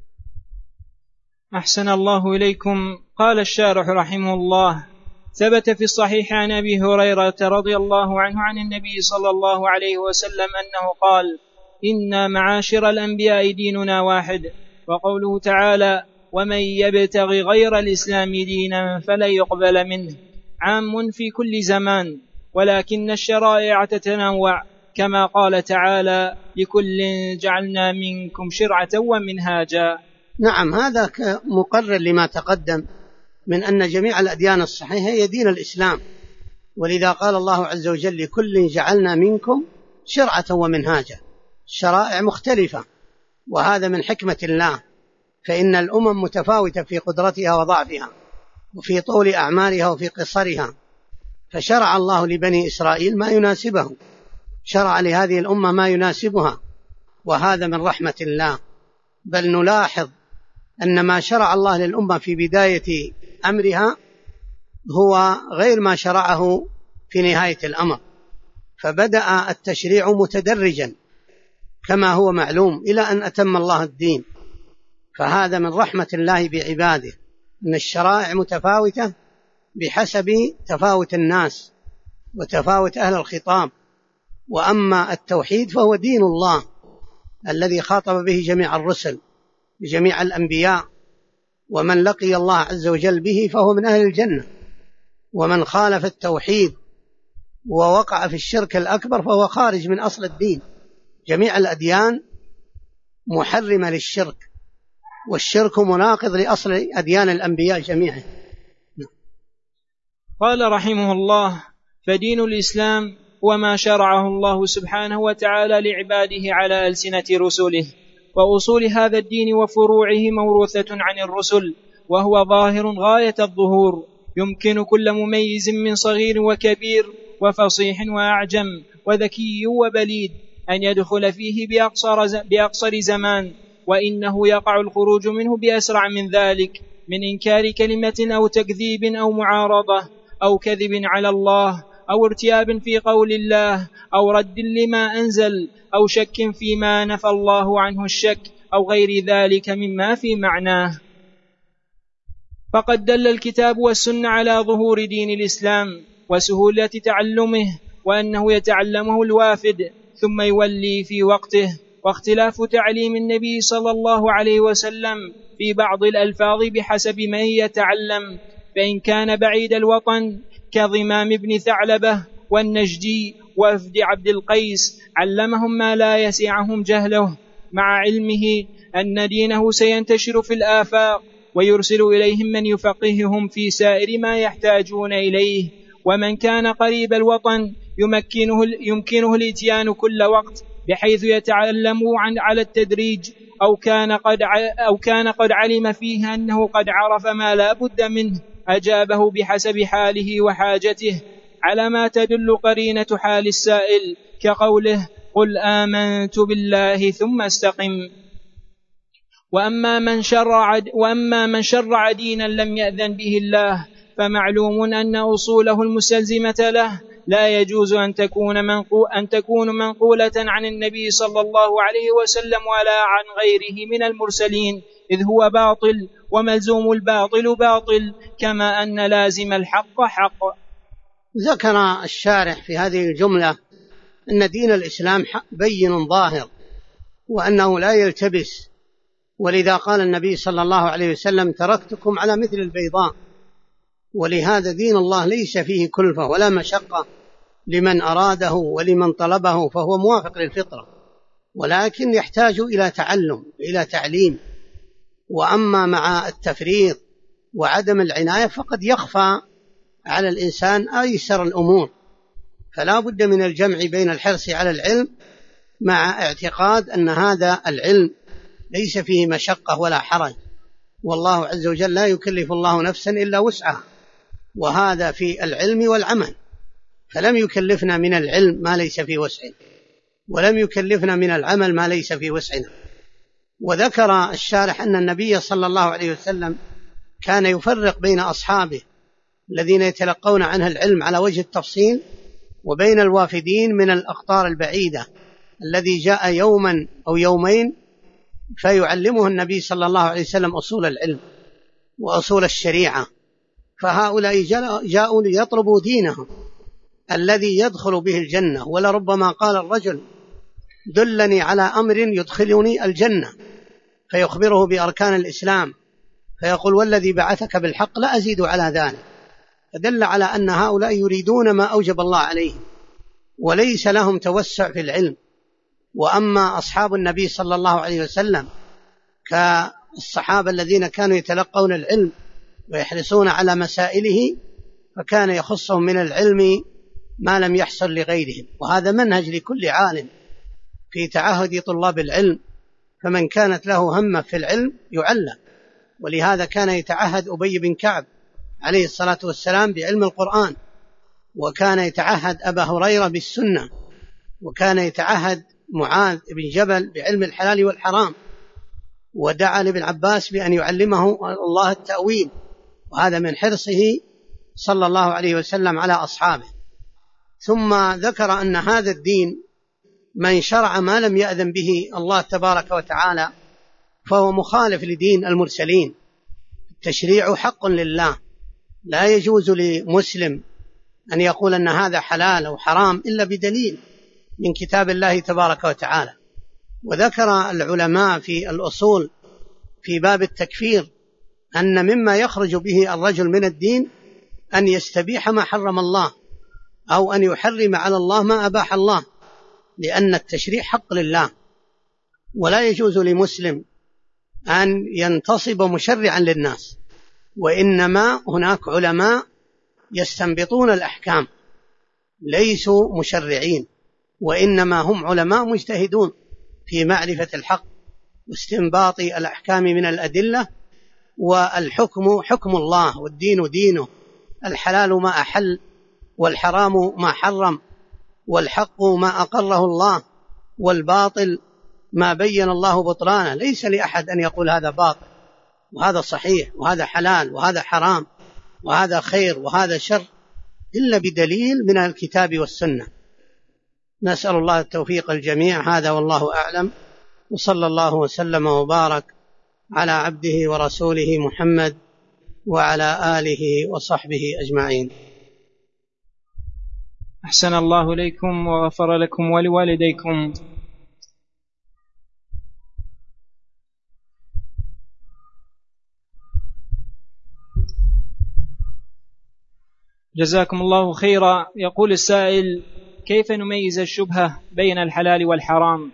أحسن الله إليكم. قال الشارح رحمه الله: ثبت في الصحيح عن أبي هريرة رضي الله عنه عن النبي صلى الله عليه وسلم أنه قال: إنا معاشر الأنبياء ديننا واحد. وقوله تعالى: ومن يبتغ غير الإسلام دينا فلن يقبل منه، عام في كل زمان، ولكن الشرائع تتنوع، كما قال تعالى: لكل جعلنا منكم شرعة ومنهاجا. نعم، هذا مقرر لما تقدم من أن جميع الأديان الصحيحة هي دين الإسلام، ولذا قال الله عز وجل: لكل جعلنا منكم شرعة ومنهاجا. الشرائع مختلفة، وهذا من حكمة الله، فإن الأمم متفاوتة في قدرتها وضعفها وفي طول أعمارها وفي قصرها، فشرع الله لبني إسرائيل ما يناسبه، شرع لهذه الأمة ما يناسبها، وهذا من رحمة الله. بل نلاحظ أن ما شرع الله للأمة في بداية أمرها هو غير ما شرعه في نهاية الأمر، فبدأ التشريع متدرجا كما هو معلوم إلى أن أتم الله الدين. فهذا من رحمة الله بعباده، أن الشرائع متفاوتة بحسب تفاوت الناس وتفاوت أهل الخطاب. وأما التوحيد فهو دين الله الذي خاطب به جميع الرسل بجميع الأنبياء، ومن لقي الله عز وجل به فهو من أهل الجنة، ومن خالف التوحيد ووقع في الشرك الأكبر فهو خارج من أصل الدين. جميع الأديان محرمة للشرك، والشرك مناقض لأصل أديان الأنبياء جميعا. قال رحمه الله: فدين الإسلام وما شرعه الله سبحانه وتعالى لعباده على ألسنة رسله، وأصول هذا الدين وفروعه موروثة عن الرسل، وهو ظاهر غاية الظهور، يمكن كل مميز من صغير وكبير وفصيح وأعجم وذكي وبليد أن يدخل فيه بأقصر زمان، وإنه يقع الخروج منه بأسرع من ذلك، من إنكار كلمة أو تكذيب أو معارضة أو كذب على الله أو ارتياب في قول الله أو رد لما أنزل أو شك فيما نفى الله عنه الشك أو غير ذلك مما في معناه. فقد دل الكتاب والسنة على ظهور دين الإسلام وسهولة تعلمه، وأنه يتعلمه الوافد ثم يولي في وقته، واختلاف تعليم النبي صلى الله عليه وسلم في بعض الألفاظ بحسب من يتعلم، فإن كان بعيد الوطن كضمام بن ثعلبة والنجدي وفد عبد القيس علمهم ما لا يسعهم جهله، مع علمه أن دينه سينتشر في الآفاق ويرسل إليهم من يفقههم في سائر ما يحتاجون إليه. ومن كان قريب الوطن يمكنه الاتيان كل وقت، بحيث يتعلم على التدريج أو كان قد علم فيه أنه قد عرف ما لا بد منه أجابه بحسب حاله وحاجته على ما تدل قرينة حال السائل، كقوله قل آمنت بالله ثم استقم. وأما من شرع دينا لم يأذن به الله فمعلوم أن أصوله المستلزمة له لا يجوز أن تكون منقولة عن النبي صلى الله عليه وسلم ولا عن غيره من المرسلين، إذ هو باطل، وملزوم الباطل باطل، كما أن لازم الحق حق. ذكر الشارح في هذه الجملة أن دين الإسلام بين ظاهر وأنه لا يلتبس، ولذا قال النبي صلى الله عليه وسلم تركتكم على مثل البيضاء. ولهذا دين الله ليس فيه كلفة ولا مشقة لمن أراده ولمن طلبه، فهو موافق للفطرة، ولكن يحتاج إلى تعلم إلى تعليم. وأما مع التفريط وعدم العناية فقد يخفى على الإنسان أيسر الأمور، فلا بد من الجمع بين الحرص على العلم مع اعتقاد أن هذا العلم ليس فيه مشقة ولا حرج، والله عز وجل لا يكلف الله نفسا إلا وسعها، وهذا في العلم والعمل، فلم يكلفنا من العلم ما ليس في وسعنا، ولم يكلفنا من العمل ما ليس في وسعنا. وذكر الشارح أن النبي صلى الله عليه وسلم كان يفرق بين أصحابه الذين يتلقون عنه العلم على وجه التفصيل وبين الوافدين من الأقطار البعيدة الذي جاء يوما أو يومين فيعلمه النبي صلى الله عليه وسلم أصول العلم وأصول الشريعة، فهؤلاء جاءوا ليطلبوا دينهم الذي يدخل به الجنة. ولربما قال الرجل دلني على أمر يدخلني الجنة، فيخبره بأركان الإسلام، فيقول والذي بعثك بالحق لا أزيد على ذلك، فدل على أن هؤلاء يريدون ما أوجب الله عليهم وليس لهم توسع في العلم. وأما أصحاب النبي صلى الله عليه وسلم كالصحابة الذين كانوا يتلقون العلم ويحرصون على مسائله، فكان يخصهم من العلم ما لم يحصل لغيرهم، وهذا منهج لكل عالم في تعهد طلاب العلم، فمن كانت له همة في العلم يعلم. ولهذا كان يتعهد أبي بن كعب عليه الصلاة والسلام بعلم القرآن، وكان يتعهد أبا هريرة بالسنة، وكان يتعهد معاذ بن جبل بعلم الحلال والحرام، ودعا لابن عباس بأن يعلمه الله التأويل، وهذا من حرصه صلى الله عليه وسلم على أصحابه. ثم ذكر أن هذا الدين من شرع ما لم يأذن به الله تبارك وتعالى فهو مخالف لدين المرسلين. التشريع حق لله، لا يجوز لمسلم أن يقول أن هذا حلال أو حرام إلا بدليل من كتاب الله تبارك وتعالى. وذكر العلماء في الأصول في باب التكفير أن مما يخرج به الرجل من الدين أن يستبيح ما حرم الله أو أن يحرم على الله ما أباح الله، لأن التشريع حق لله، ولا يجوز لمسلم أن ينتصب مشرعا للناس، وإنما هناك علماء يستنبطون الأحكام ليسوا مشرعين، وإنما هم علماء مجتهدون في معرفة الحق واستنباط الأحكام من الأدلة. والحكم حكم الله، والدين دينه، الحلال ما أحل والحرام ما حرم، والحق ما أقره الله والباطل ما بين الله بطلانه. ليس لأحد أن يقول هذا باطل وهذا صحيح وهذا حلال وهذا حرام وهذا خير وهذا شر إلا بدليل من الكتاب والسنة. نسأل الله التوفيق الجميع، هذا والله أعلم، وصلى الله وسلم وبارك على عبده ورسوله محمد وعلى آله وصحبه أجمعين. أحسن الله إليكم وغفر لكم ولوالديكم. جزاكم الله خيرا. يقول السائل: كيف نميز الشبهة بين الحلال والحرام؟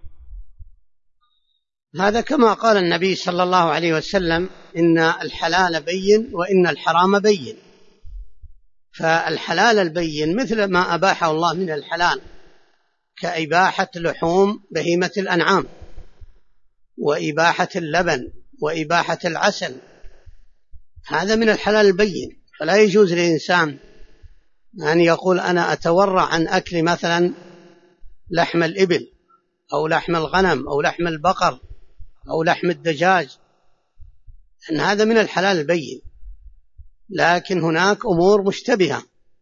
هذا كما قال النبي صلى الله عليه وسلم: إن الحلال بين وإن الحرام بين. فالحلال البين مثل ما أباحه الله من الحلال كإباحة لحوم بهيمة الأنعام، وإباحة اللبن وإباحة العسل، هذا من الحلال البين. فلا يجوز للإنسان أن يقول أنا أتورع عن أكل مثلا لحم الإبل أو لحم الغنم أو لحم البقر أو لحم الدجاج، أن هذا من الحلال البين. لكن هناك أمور مشتبهة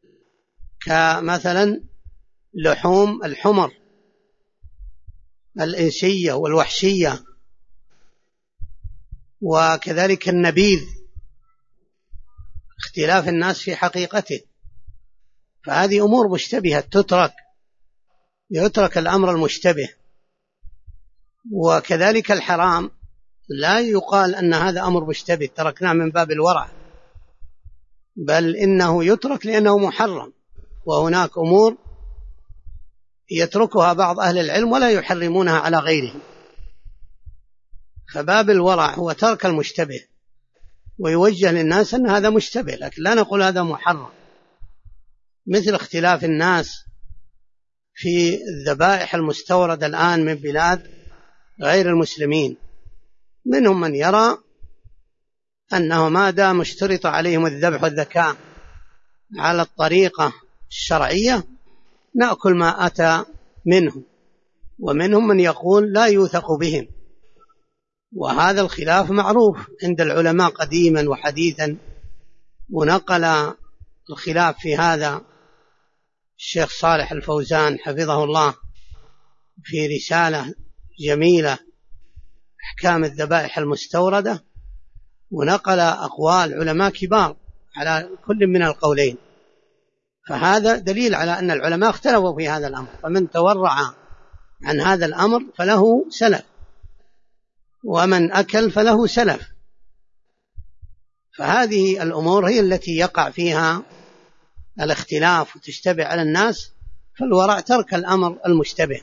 كمثلا لحوم الحمر الإنسية والوحشية، وكذلك النبيذ، اختلاف الناس في حقيقته، فهذه أمور مشتبهة يترك الأمر المشتبه. وكذلك الحرام لا يقال أن هذا أمر مشتبه تركناه من باب الورع، بل إنه يترك لأنه محرم. وهناك أمور يتركها بعض أهل العلم ولا يحرمونها على غيرهم، فباب الورع هو ترك المشتبه ويوجه للناس أن هذا مشتبه، لكن لا نقول هذا محرم. مثل اختلاف الناس في الذبائح المستوردة الآن من بلاد غير المسلمين، منهم من يرى أنه ما دام اشترط عليهم الذبح والذكاء على الطريقة الشرعية نأكل ما أتى منهم، ومنهم من يقول لا يوثق بهم. وهذا الخلاف معروف عند العلماء قديما وحديثا، ونقل الخلاف في هذا الشيخ صالح الفوزان حفظه الله في رسالة جميلة أحكام الذبائح المستوردة، ونقل أقوال علماء كبار على كل من القولين. فهذا دليل على أن العلماء اختلفوا في هذا الأمر، فمن تورع عن هذا الأمر فله سلف، ومن أكل فله سلف. فهذه الأمور هي التي يقع فيها الاختلاف وتشتبه على الناس، فالورع ترك الأمر المشتبه.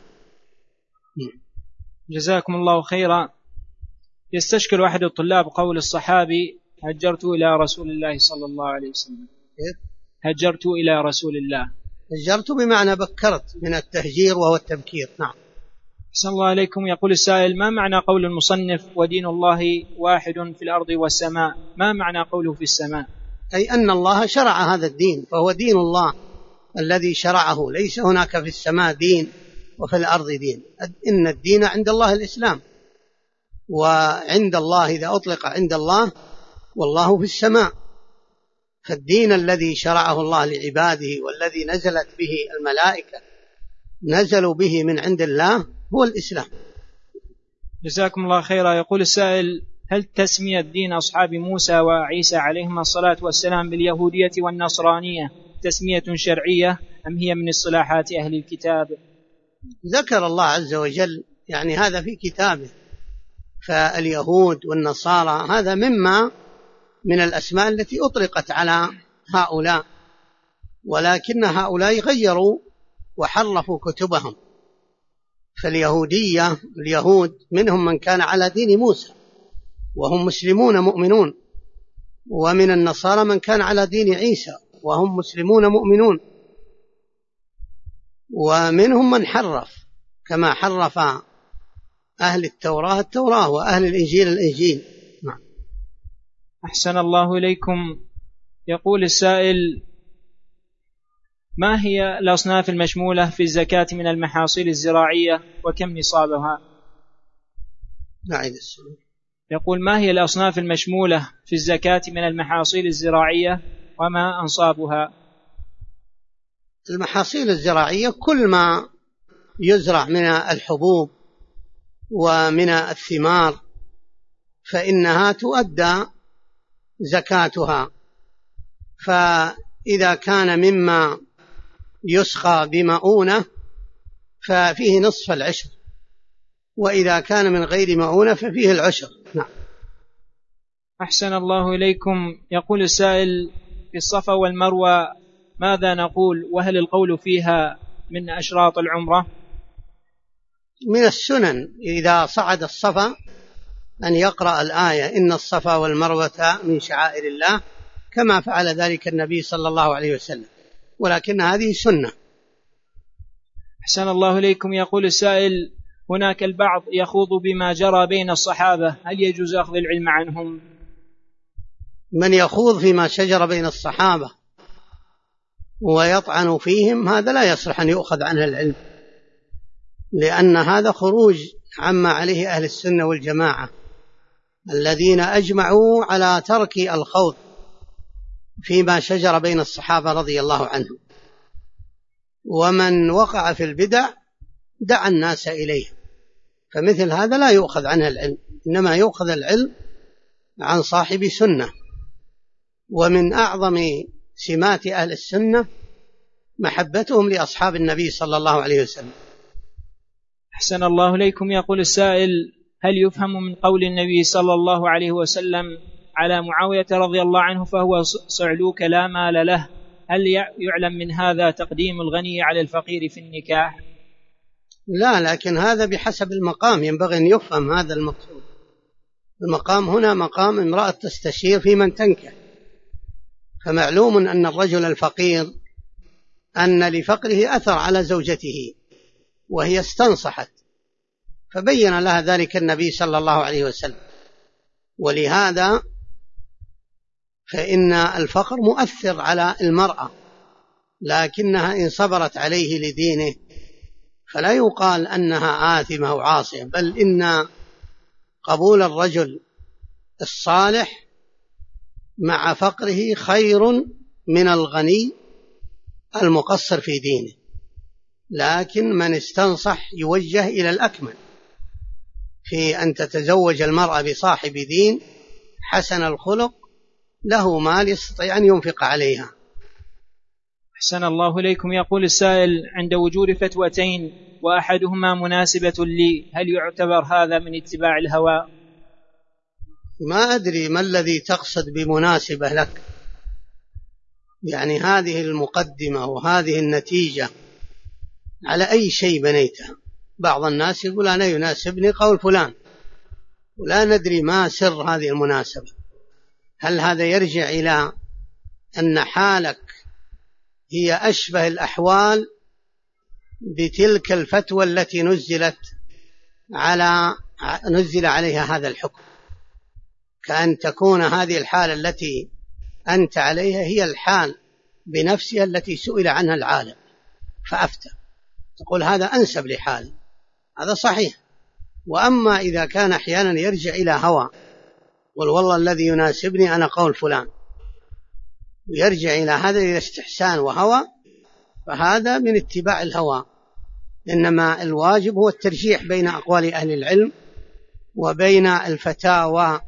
جزاكم الله خيرا. يستشكل أحد الطلاب قول الصحابي هجرت إلى رسول الله صلى الله عليه وسلم. هجرت إلى رسول الله. هجرت بمعنى بكرت من التهجير وهو التبكير. نعم. أحسن الله عليكم. يقول السائل: ما معنى قول المصنف ودين الله واحد في الأرض والسماء؟ ما معنى قوله في السماء؟ أي أن الله شرع هذا الدين، فهو دين الله الذي شرعه، ليس هناك في السماء دين وفي الأرض دين. إن الدين عند الله الإسلام، وعند الله إذا أطلق عند الله والله في السماء، فالدين الذي شرعه الله لعباده والذي نزلت به الملائكة نزلوا به من عند الله هو الإسلام. جزاكم الله خيرا. يقول السائل: هل تسمية دين أصحاب موسى وعيسى عليهما الصلاة والسلام باليهودية والنصرانية تسمية شرعية أم هي من اصطلاحات أهل الكتاب؟ ذكر الله عز وجل يعني هذا في كتابه، فاليهود والنصارى هذا مما من الأسماء التي أطلقت على هؤلاء، ولكن هؤلاء غيروا وحرفوا كتبهم. اليهود منهم من كان على دين موسى وهم مسلمون مؤمنون، ومن النصارى من كان على دين عيسى وهم مسلمون مؤمنون، ومنهم من حرف كما حرف أهل التوراة وأهل الإنجيل. نعم. أحسن الله إليكم. يقول السائل: ما هي الأصناف المشمولة في الزكاة من المحاصيل الزراعية وكم نصابها؟ نعيد السؤال. يقول: ما هي الأصناف المشمولة في الزكاة من المحاصيل الزراعية وما أنصابها؟ المحاصيل الزراعية كل ما يزرع من الحبوب ومن الثمار فإنها تؤدى زكاتها، فإذا كان مما يسقى بمؤونة ففيه نصف العشر، وإذا كان من غير مؤونة ففيه العشر. نعم. أحسن الله إليكم. يقول السائل: في الصفا والمروة ماذا نقول، وهل القول فيها من أشراط العمرة؟ من السنن إذا صعد الصفا أن يقرأ الآية إن الصفا والمروة من شعائر الله، كما فعل ذلك النبي صلى الله عليه وسلم، ولكن هذه سنة. أحسن الله إليكم. يقول السائل: هناك البعض يخوض بما جرى بين الصحابة، هل يجوز أخذ العلم عنهم؟ من يخوض فيما شجر بين الصحابة ويطعن فيهم هذا لا يصلح أن يؤخذ عنه العلم، لأن هذا خروج عما عليه أهل السنة والجماعة الذين أجمعوا على ترك الخوض فيما شجر بين الصحابة رضي الله عنهم. ومن وقع في البدع دعا الناس إليه، فمثل هذا لا يؤخذ عنه العلم، إنما يؤخذ العلم عن صاحب سنة. ومن أعظم سمات أهل السنة محبتهم لأصحاب النبي صلى الله عليه وسلم. أحسن الله إليكم. يقول السائل: هل يفهم من قول النبي صلى الله عليه وسلم على معاوية رضي الله عنه فهو صعلوك لا مال له، هل يعلم من هذا تقديم الغني على الفقير في النكاح؟ لا، لكن هذا بحسب المقام، ينبغي أن يفهم هذا المقصود. المقام هنا مقام امرأة تستشير في من تنكح، فمعلوم أن الرجل الفقير أن لفقره أثر على زوجته وهي استنصحت، فبين لها ذلك النبي صلى الله عليه وسلم. ولهذا فإن الفقر مؤثر على المرأة، لكنها إن صبرت عليه لدينه فلا يقال أنها آثمة أو عاصية، بل إن قبول الرجل الصالح مع فقره خير من الغني المقصر في دينه. لكن من استنصح يوجه إلى الأكمل في أن تتزوج المرأة بصاحب دين حسن الخلق له مال يستطيع أن ينفق عليها. أحسن الله إليكم. يقول السائل: عند وجود فتوتين وأحدهما مناسبة لي، هل يعتبر هذا من اتباع الهوى؟ ما أدري ما الذي تقصد بمناسبة لك، يعني هذه المقدمة وهذه النتيجة على أي شيء بنيتها؟ بعض الناس يقول أنا يناسبني قول فلان، ولا ندري ما سر هذه المناسبة. هل هذا يرجع إلى أن حالك هي أشبه الأحوال بتلك الفتوى التي نزل عليها هذا الحكم، كأن تكون هذه الحالة التي أنت عليها هي الحال بنفسها التي سئل عنها العالم فأفتى، تقول هذا أنسب لحالي، هذا صحيح. وأما إذا كان أحيانا يرجع إلى هوى، قل والله الذي يناسبني أنا قول فلان، ويرجع إلى هذا إلى استحسان وهوى، فهذا من اتباع الهوى. إنما الواجب هو الترجيح بين أقوال أهل العلم وبين الفتاوى،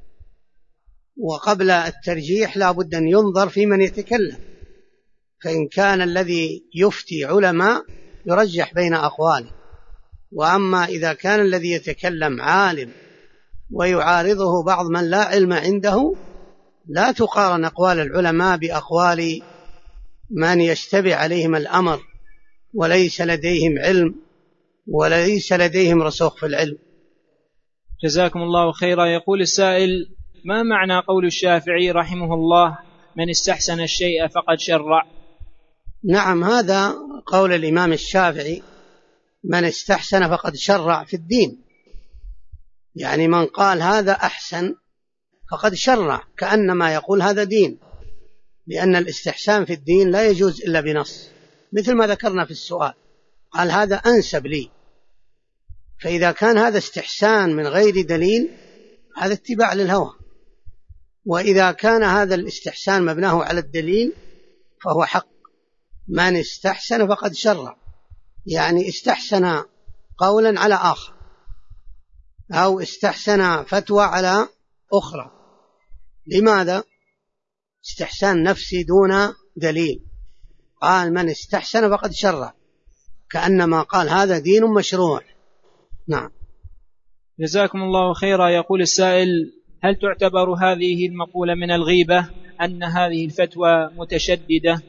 وقبل الترجيح لا بد أن ينظر في من يتكلم، فإن كان الذي يفتي علماء يرجح بين أقواله، وأما إذا كان الذي يتكلم عالم ويعارضه بعض من لا علم عنده لا تقارن أقوال العلماء بأقوال من يشتبه عليهم الأمر وليس لديهم علم وليس لديهم رسوخ في العلم. جزاكم الله خيرا. يقول السائل: ما معنى قول الشافعي رحمه الله: من استحسن الشيء فقد شرع؟ نعم، هذا قول الإمام الشافعي، من استحسن فقد شرع في الدين، يعني من قال هذا أحسن فقد شرع، كأنما يقول هذا دين، لأن الاستحسان في الدين لا يجوز إلا بنص، مثل ما ذكرنا في السؤال، قال هذا أنسب لي. فإذا كان هذا استحسان من غير دليل هذا اتباع للهوى، وإذا كان هذا الاستحسان مبناه على الدليل فهو حق. من استحسن فقد شرع، يعني استحسن قولا على آخر، أو استحسن فتوى على أخرى. لماذا؟ استحسان نفسي دون دليل. قال من استحسن فقد شرع، كأنما قال هذا دين مشروع. نعم. جزاكم الله خيرا. يقول السائل: هل تعتبر هذه المقولة من الغيبة أن هذه الفتوى متشددة؟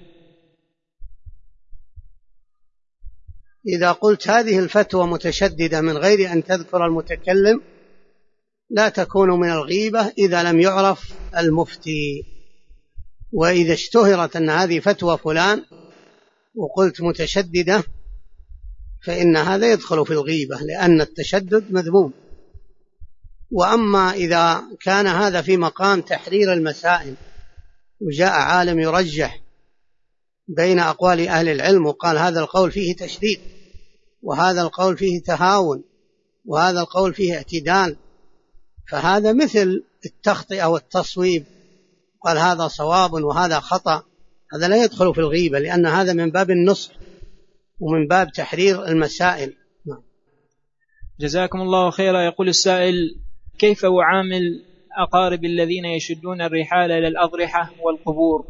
إذا قلت هذه الفتوى متشددة من غير أن تذكر المتكلم لا تكون من الغيبة إذا لم يعرف المفتي. وإذا اشتهرت أن هذه فتوى فلان وقلت متشددة فإن هذا يدخل في الغيبة، لأن التشدد مذموم. وأما إذا كان هذا في مقام تحرير المسائل وجاء عالم يرجح بين أقوال أهل العلم وقال هذا القول فيه تشديد وهذا القول فيه تهاون وهذا القول فيه اعتدال، فهذا مثل التخطئة والتصويب، قال هذا صواب وهذا خطأ، هذا لا يدخل في الغيبة، لأن هذا من باب النصح ومن باب تحرير المسائل. جزاكم الله خيرا. يقول السائل: كيف أعامل أقارب الذين يشدون الرحال إلى الأضرحة والقبور؟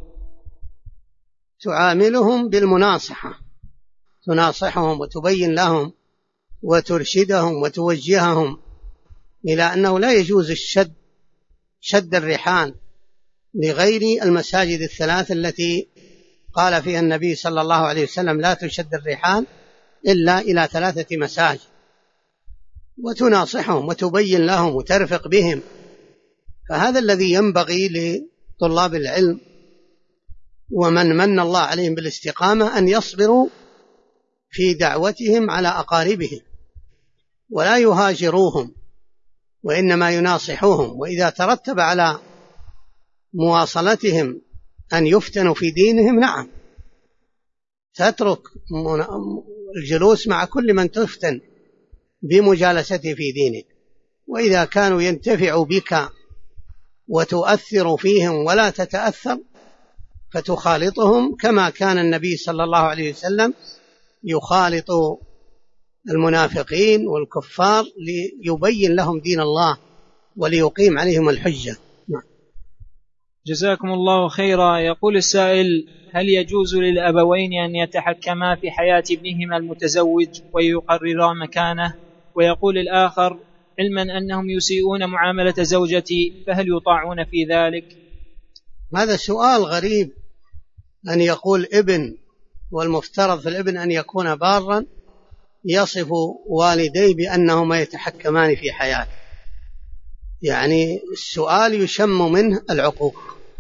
تعاملهم بالمناصحة، تناصحهم وتبين لهم وترشدهم وتوجههم إلى أنه لا يجوز شد الرحال لغير المساجد الثلاث التي قال فيها النبي صلى الله عليه وسلم لا تشد الرحال إلا إلى 3 مساجد، وتناصحهم وتبين لهم وترفق بهم. فهذا الذي ينبغي لطلاب العلم ومن من الله عليهم بالاستقامة، أن يصبروا في دعوتهم على أقاربهم ولا يهاجروهم، وإنما يناصحوهم. وإذا ترتب على مواصلتهم أن يفتنوا في دينهم، نعم، تترك الجلوس مع كل من تفتن بمجالسته في دينه. وإذا كانوا ينتفعوا بك وتؤثر فيهم ولا تتأثر، فتخالطهم كما كان النبي صلى الله عليه وسلم يخالط المنافقين والكفار ليبين لهم دين الله وليقيم عليهم الحجة. جزاكم الله خيرا. يقول السائل: هل يجوز للأبوين أن يتحكما في حياة ابنهما المتزوج ويقررا مكانه؟ ويقول الآخر: علما أنهم يسيئون معاملة زوجتي، فهل يطاعون في ذلك؟ هذا سؤال غريب، أن يقول ابن والمفترض في الابن أن يكون بارا يصف والديه بأنهما يتحكمان في حياته، يعني السؤال يشم منه العقوق.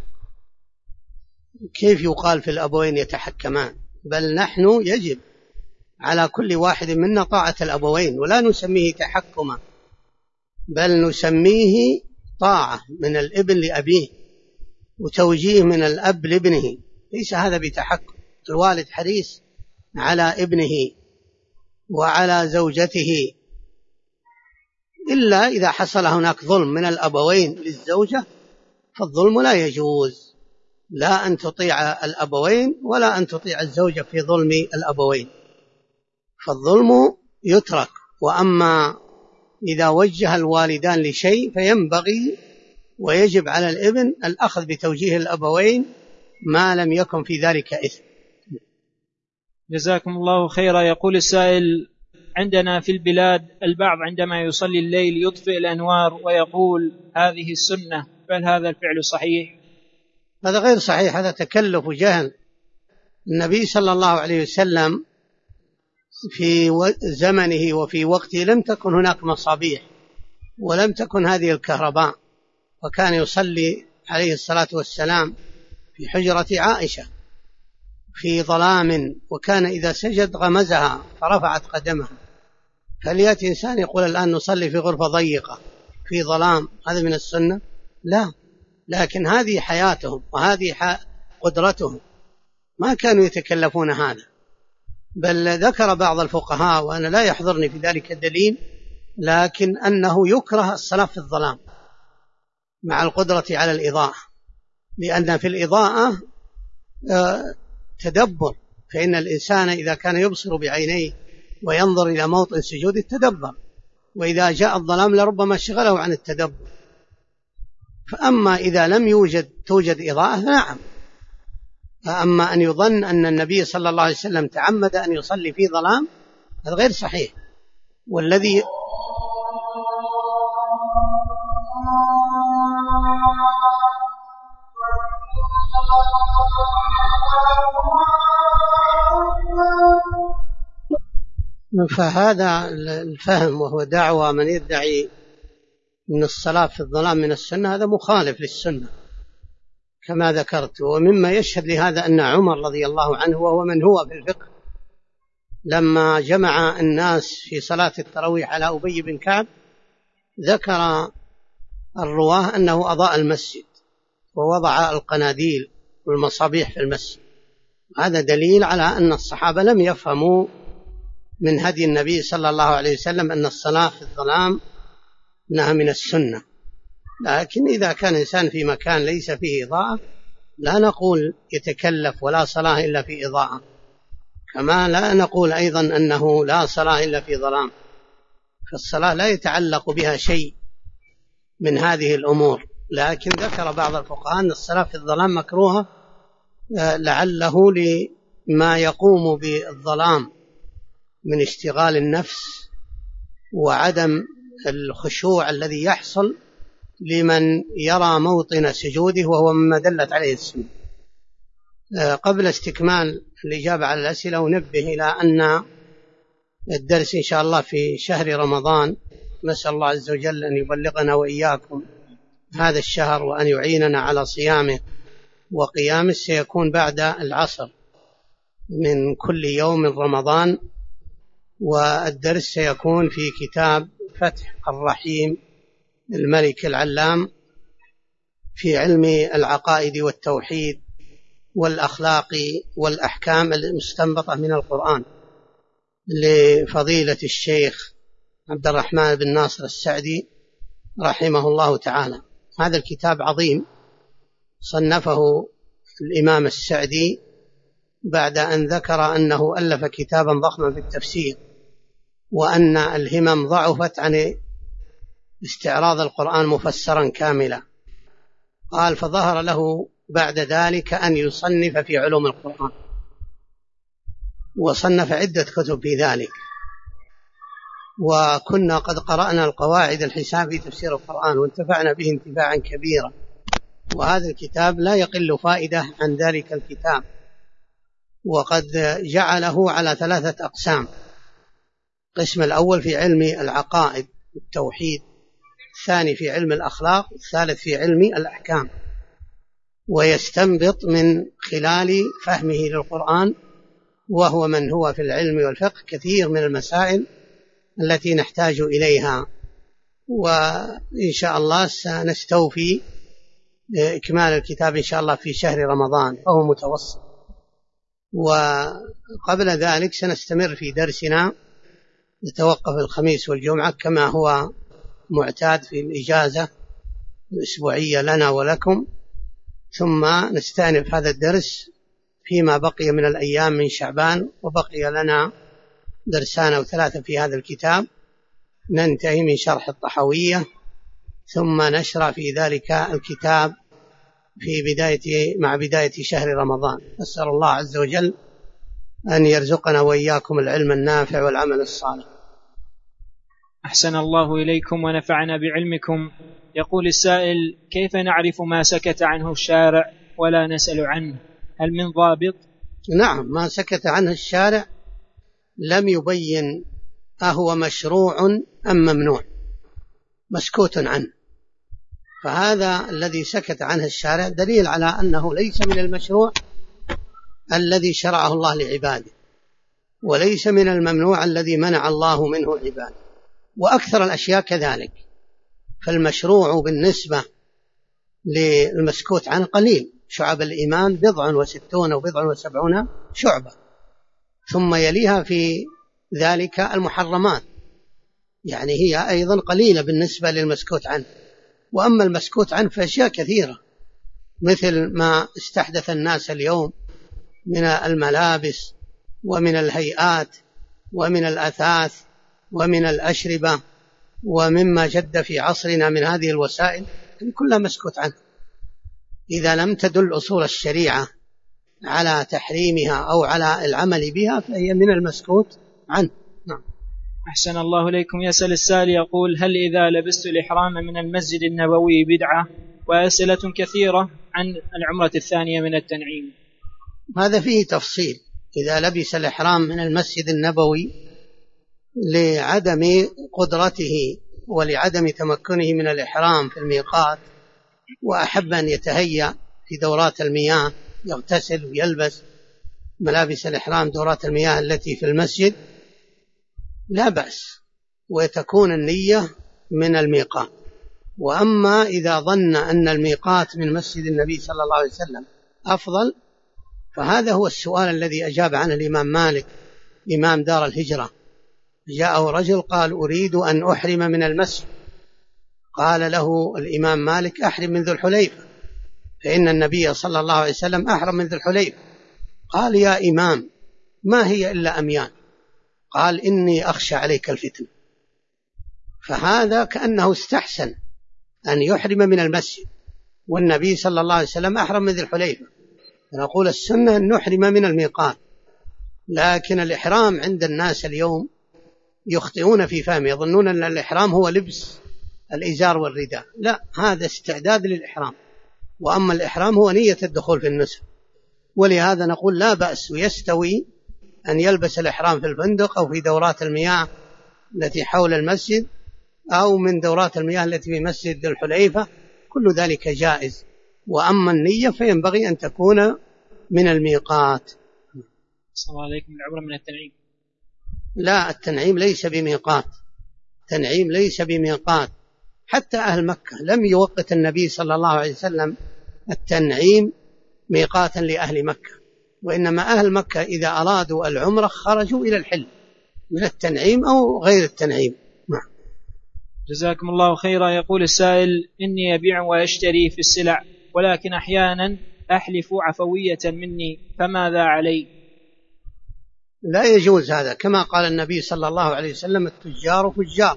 كيف يقال في الأبوين يتحكمان؟ بل نحن يجب على كل واحد منا طاعة الأبوين، ولا نسميه تحكما، بل نسميه طاعة من الابن لأبيه وتوجيه من الأب لابنه، ليس هذا بتحكم. الوالد حريص على ابنه وعلى زوجته، إلا إذا حصل هناك ظلم من الأبوين للزوجة، فالظلم لا يجوز، لا أن تطيع الأبوين ولا أن تطيع الزوجة في ظلم الأبوين، فالظلم يترك. وأما إذا وجه الوالدان لشيء فينبغي ويجب على الابن الأخذ بتوجيه الأبوين ما لم يكن في ذلك إثم. جزاكم الله خيرا. يقول السائل: عندنا في البلاد البعض عندما يصلي الليل يطفئ الأنوار ويقول هذه السنة، فهل هذا الفعل صحيح؟ هذا غير صحيح، هذا تكلف وجهل. النبي صلى الله عليه وسلم في زمنه وفي وقته لم تكن هناك مصابيح ولم تكن هذه الكهرباء، وكان يصلي عليه الصلاة والسلام في حجرة عائشة في ظلام، وكان إذا سجد غمزها فرفعت قدمها. فليأتي إنسان يقول الآن نصلي في غرفة ضيقة في ظلام، هذا من السنة؟ لا، لكن هذه حياتهم وهذه قدرتهم، ما كانوا يتكلفون هذا. بل ذكر بعض الفقهاء، وأنا لا يحضرني في ذلك الدليل، لكن أنه يكره الصلاة في الظلام مع القدرة على الإضاءة، لأن في الإضاءة تدبر، فإن الإنسان إذا كان يبصر بعينيه وينظر إلى موطن سجود التدبر، وإذا جاء الظلام لربما شغله عن التدبر. فأما إذا لم توجد إضاءة فنعم. فأما أن يظن أن النبي صلى الله عليه وسلم تعمد أن يصلي في ظلام، هذا غير صحيح. والذي فهذا الفهم وهو دعوة من يدعي أن الصلاة في الظلام من السنة، هذا مخالف للسنة كما ذكرت. ومما يشهد لهذا أن عمر رضي الله عنه، وهو من هو في الفقه لما جمع الناس في صلاة التراويح على أبي بن كعب ذكر الرواه أنه أضاء المسجد ووضع القناديل والمصابيح في المسجد. هذا دليل على أن الصحابة لم يفهموا من هدي النبي صلى الله عليه وسلم أن الصلاة في الظلام أنها من السنة. لكن إذا كان إنسان في مكان ليس فيه إضاءة لا نقول يتكلف ولا صلاة إلا في إضاءة، كما لا نقول أيضا أنه لا صلاة إلا في ظلام، فالصلاة لا يتعلق بها شيء من هذه الأمور. لكن ذكر بعض الفقهاء أن الصلاة في الظلام مكروهة لعله لما يقوم بالظلام من اشتغال النفس وعدم الخشوع الذي يحصل لمن يرى موطن سجوده، وهو مما دلت عليه السنة. قبل استكمال الإجابة على الأسئلة ونبه إلى أن الدرس إن شاء الله في شهر رمضان، نسأل الله عز وجل أن يبلغنا وإياكم هذا الشهر وأن يعيننا على صيامه وقيامه، سيكون بعد العصر من كل يوم من رمضان، والدرس سيكون في كتاب فتح الرحيم الملك العلام في علم العقائد والتوحيد والأخلاق والأحكام المستنبطة من القرآن لفضيلة الشيخ عبد الرحمن بن ناصر السعدي رحمه الله تعالى. هذا الكتاب عظيم صنفه الإمام السعدي بعد أن ذكر أنه ألف كتابا ضخما في التفسير، وأن الهمم ضعفت عن استعراض القرآن مفسرا كاملا. قال فظهر له بعد ذلك أن يصنف في علوم القرآن، وصنف عدة كتب في ذلك، وكنا قد قرأنا القواعد الحساب في تفسير القرآن وانتفعنا به انتفاعا كبيرا. وهذا الكتاب لا يقل فائدة عن ذلك الكتاب، وقد جعله على 3 أقسام: القسم الأول في علم العقائد والتوحيد، الثاني في علم الأخلاق، الثالث في علم الأحكام، ويستنبط من خلال فهمه للقرآن، وهو من هو في العلم والفقه، كثير من المسائل التي نحتاج إليها. وإن شاء الله سنستوفي إكمال الكتاب إن شاء الله في شهر رمضان، فهو متوسط. وقبل ذلك سنستمر في درسنا، نتوقف الخميس والجمعة كما هو معتاد في الإجازة الأسبوعية لنا ولكم، ثم نستأنف هذا الدرس فيما بقي من الأيام من شعبان، وبقي لنا درسان أو 3 في هذا الكتاب. ننتهي من شرح الطحاوية، ثم نشرع في ذلك الكتاب مع بداية شهر رمضان. نسأل الله عز وجل أن يرزقنا وإياكم العلم النافع والعمل الصالح. أحسن الله إليكم ونفعنا بعلمكم. يقول السائل: كيف نعرف ما سكت عنه الشارع ولا نسأل عنه؟ هل من ضابط؟ نعم، ما سكت عنه الشارع لم يبين أهو مشروع أم ممنوع، مسكوت عنه، فهذا الذي سكت عنه الشارع دليل على أنه ليس من المشروع الذي شرعه الله لعباده، وليس من الممنوع الذي منع الله منه عباده، وأكثر الأشياء كذلك. فالمشروع بالنسبة للمسكوت عنه قليل. شعب الإيمان 69 أو 70 شعبة، ثم يليها في ذلك المحرمات، يعني هي أيضا قليلة بالنسبة للمسكوت عنه. وأما المسكوت عنه فأشياء كثيرة، مثل ما استحدث الناس اليوم من الملابس ومن الهيئات ومن الأثاث ومن الأشربة ومما جد في عصرنا من هذه الوسائل، كلها مسكوت عنه. إذا لم تدل أصول الشريعة على تحريمها أو على العمل بها فهي من المسكوت عنه. نعم. أحسن الله إليكم. يسأل السائل يقول: هل إذا لبست الإحرام من المسجد النبوي بدعة؟ وأسئلة كثيرة عن العمرة الثانية من التنعيم. هذا فيه تفصيل. إذا لبس الإحرام من المسجد النبوي لعدم قدرته ولعدم تمكنه من الإحرام في الميقات، وأحب أن يتهيأ في دورات المياه، يغتسل ويلبس ملابس الإحرام دورات المياه التي في المسجد لا بأس، وتكون النية من الميقات. وأما إذا ظن أن الميقات من مسجد النبي صلى الله عليه وسلم أفضل، فهذا هو السؤال الذي أجاب عنه الإمام مالك إمام دار الهجرة. جاءه رجل قال أريد أن أحرم من المسجد، قال له الإمام مالك أحرم من ذو الحليفة، فإن النبي صلى الله عليه وسلم أحرم من ذو الحليفة. قال يا إمام ما هي إلا أميال، قال إني أخشى عليك الفتن. فهذا كأنه استحسن أن يحرم من المسجد، والنبي صلى الله عليه وسلم أحرم من ذي الحليفة. فنقول السنة أن نحرم من الميقات. لكن الإحرام عند الناس اليوم يخطئون في فهم، يظنون أن الإحرام هو لبس الإزار والرداء، لا، هذا استعداد للإحرام، وأما الإحرام هو نية الدخول في النسك. ولهذا نقول لا بأس ويستوي أن يلبس الإحرام في الفندق أو في دورات المياه التي حول المسجد أو من دورات المياه التي في مسجد الحليفة، كل ذلك جائز. وأما النية فينبغي أن تكون من الميقات. صلى الله عليكم. العمرة من التنعيم؟ لا، التنعيم ليس بميقات، التنعيم ليس بميقات. حتى أهل مكة لم يوقت النبي صلى الله عليه وسلم التنعيم ميقاتا لأهل مكة، وإنما أهل مكة إذا أرادوا العمرة خرجوا إلى الحل من التنعيم أو غير التنعيم. جزاكم الله خيرا. يقول السائل: إني أبيع وأشتري في السلع، ولكن أحيانا أحلف عفوية مني، فماذا علي؟ لا يجوز هذا، كما قال النبي صلى الله عليه وسلم: التجار فجار،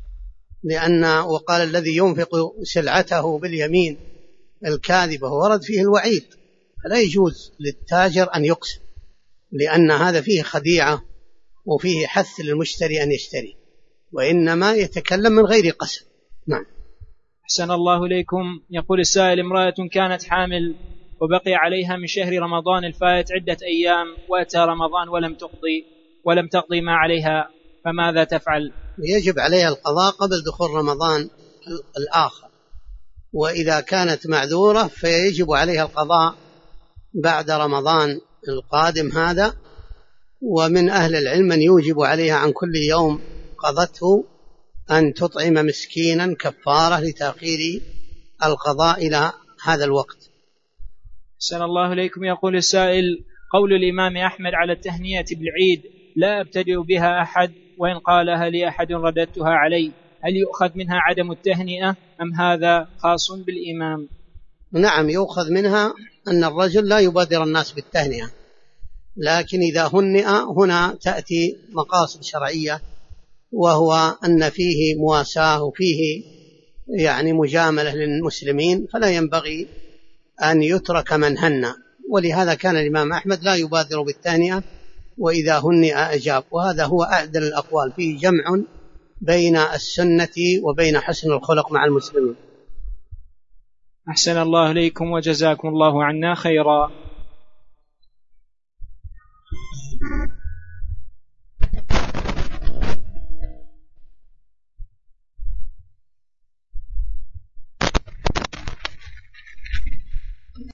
وقال الذي ينفق سلعته باليمين الكاذبة ورد فيه الوعيد. فلا يجوز للتاجر أن يقسم، لأن هذا فيه خديعة وفيه حث للمشتري أن يشتري، وإنما يتكلم من غير قسم. نعم. أحسن الله إليكم. يقول السائل: امرأة كانت حامل وبقي عليها من شهر رمضان الفائت عدة أيام، وأتى رمضان ولم تقضي ما عليها، فماذا تفعل؟ يجب عليها القضاء قبل دخول رمضان الآخر، وإذا كانت معذورة فيجب عليها القضاء بعد رمضان القادم هذا. ومن أهل العلم من يوجب عليها عن كل يوم قضته أن تطعم مسكينا كفارة لتأخير القضاء إلى هذا الوقت. أحسن الله إليكم. يقول السائل: قول الإمام أحمد على التهنئة بالعيد لا أبتدئ بها أحد، وإن قالها لي أحد رددتها علي، هل يؤخذ منها عدم التهنئة أم هذا خاص بالإمام؟ نعم، يؤخذ منها أن الرجل لا يبادر الناس بالتهنئة، لكن إذا هنئ هنا تأتي مقاصد شرعية، وهو أن فيه مواساة وفيه مجاملة للمسلمين، فلا ينبغي أن يترك من هنأ. ولهذا كان الإمام أحمد لا يبادر بالتهنئة، وإذا هنئ أجاب. وهذا هو أعدل الأقوال، فيه جمع بين السنة وبين حسن الخلق مع المسلمين. أحسن الله إليكم وجزاكم الله عنا خيرا.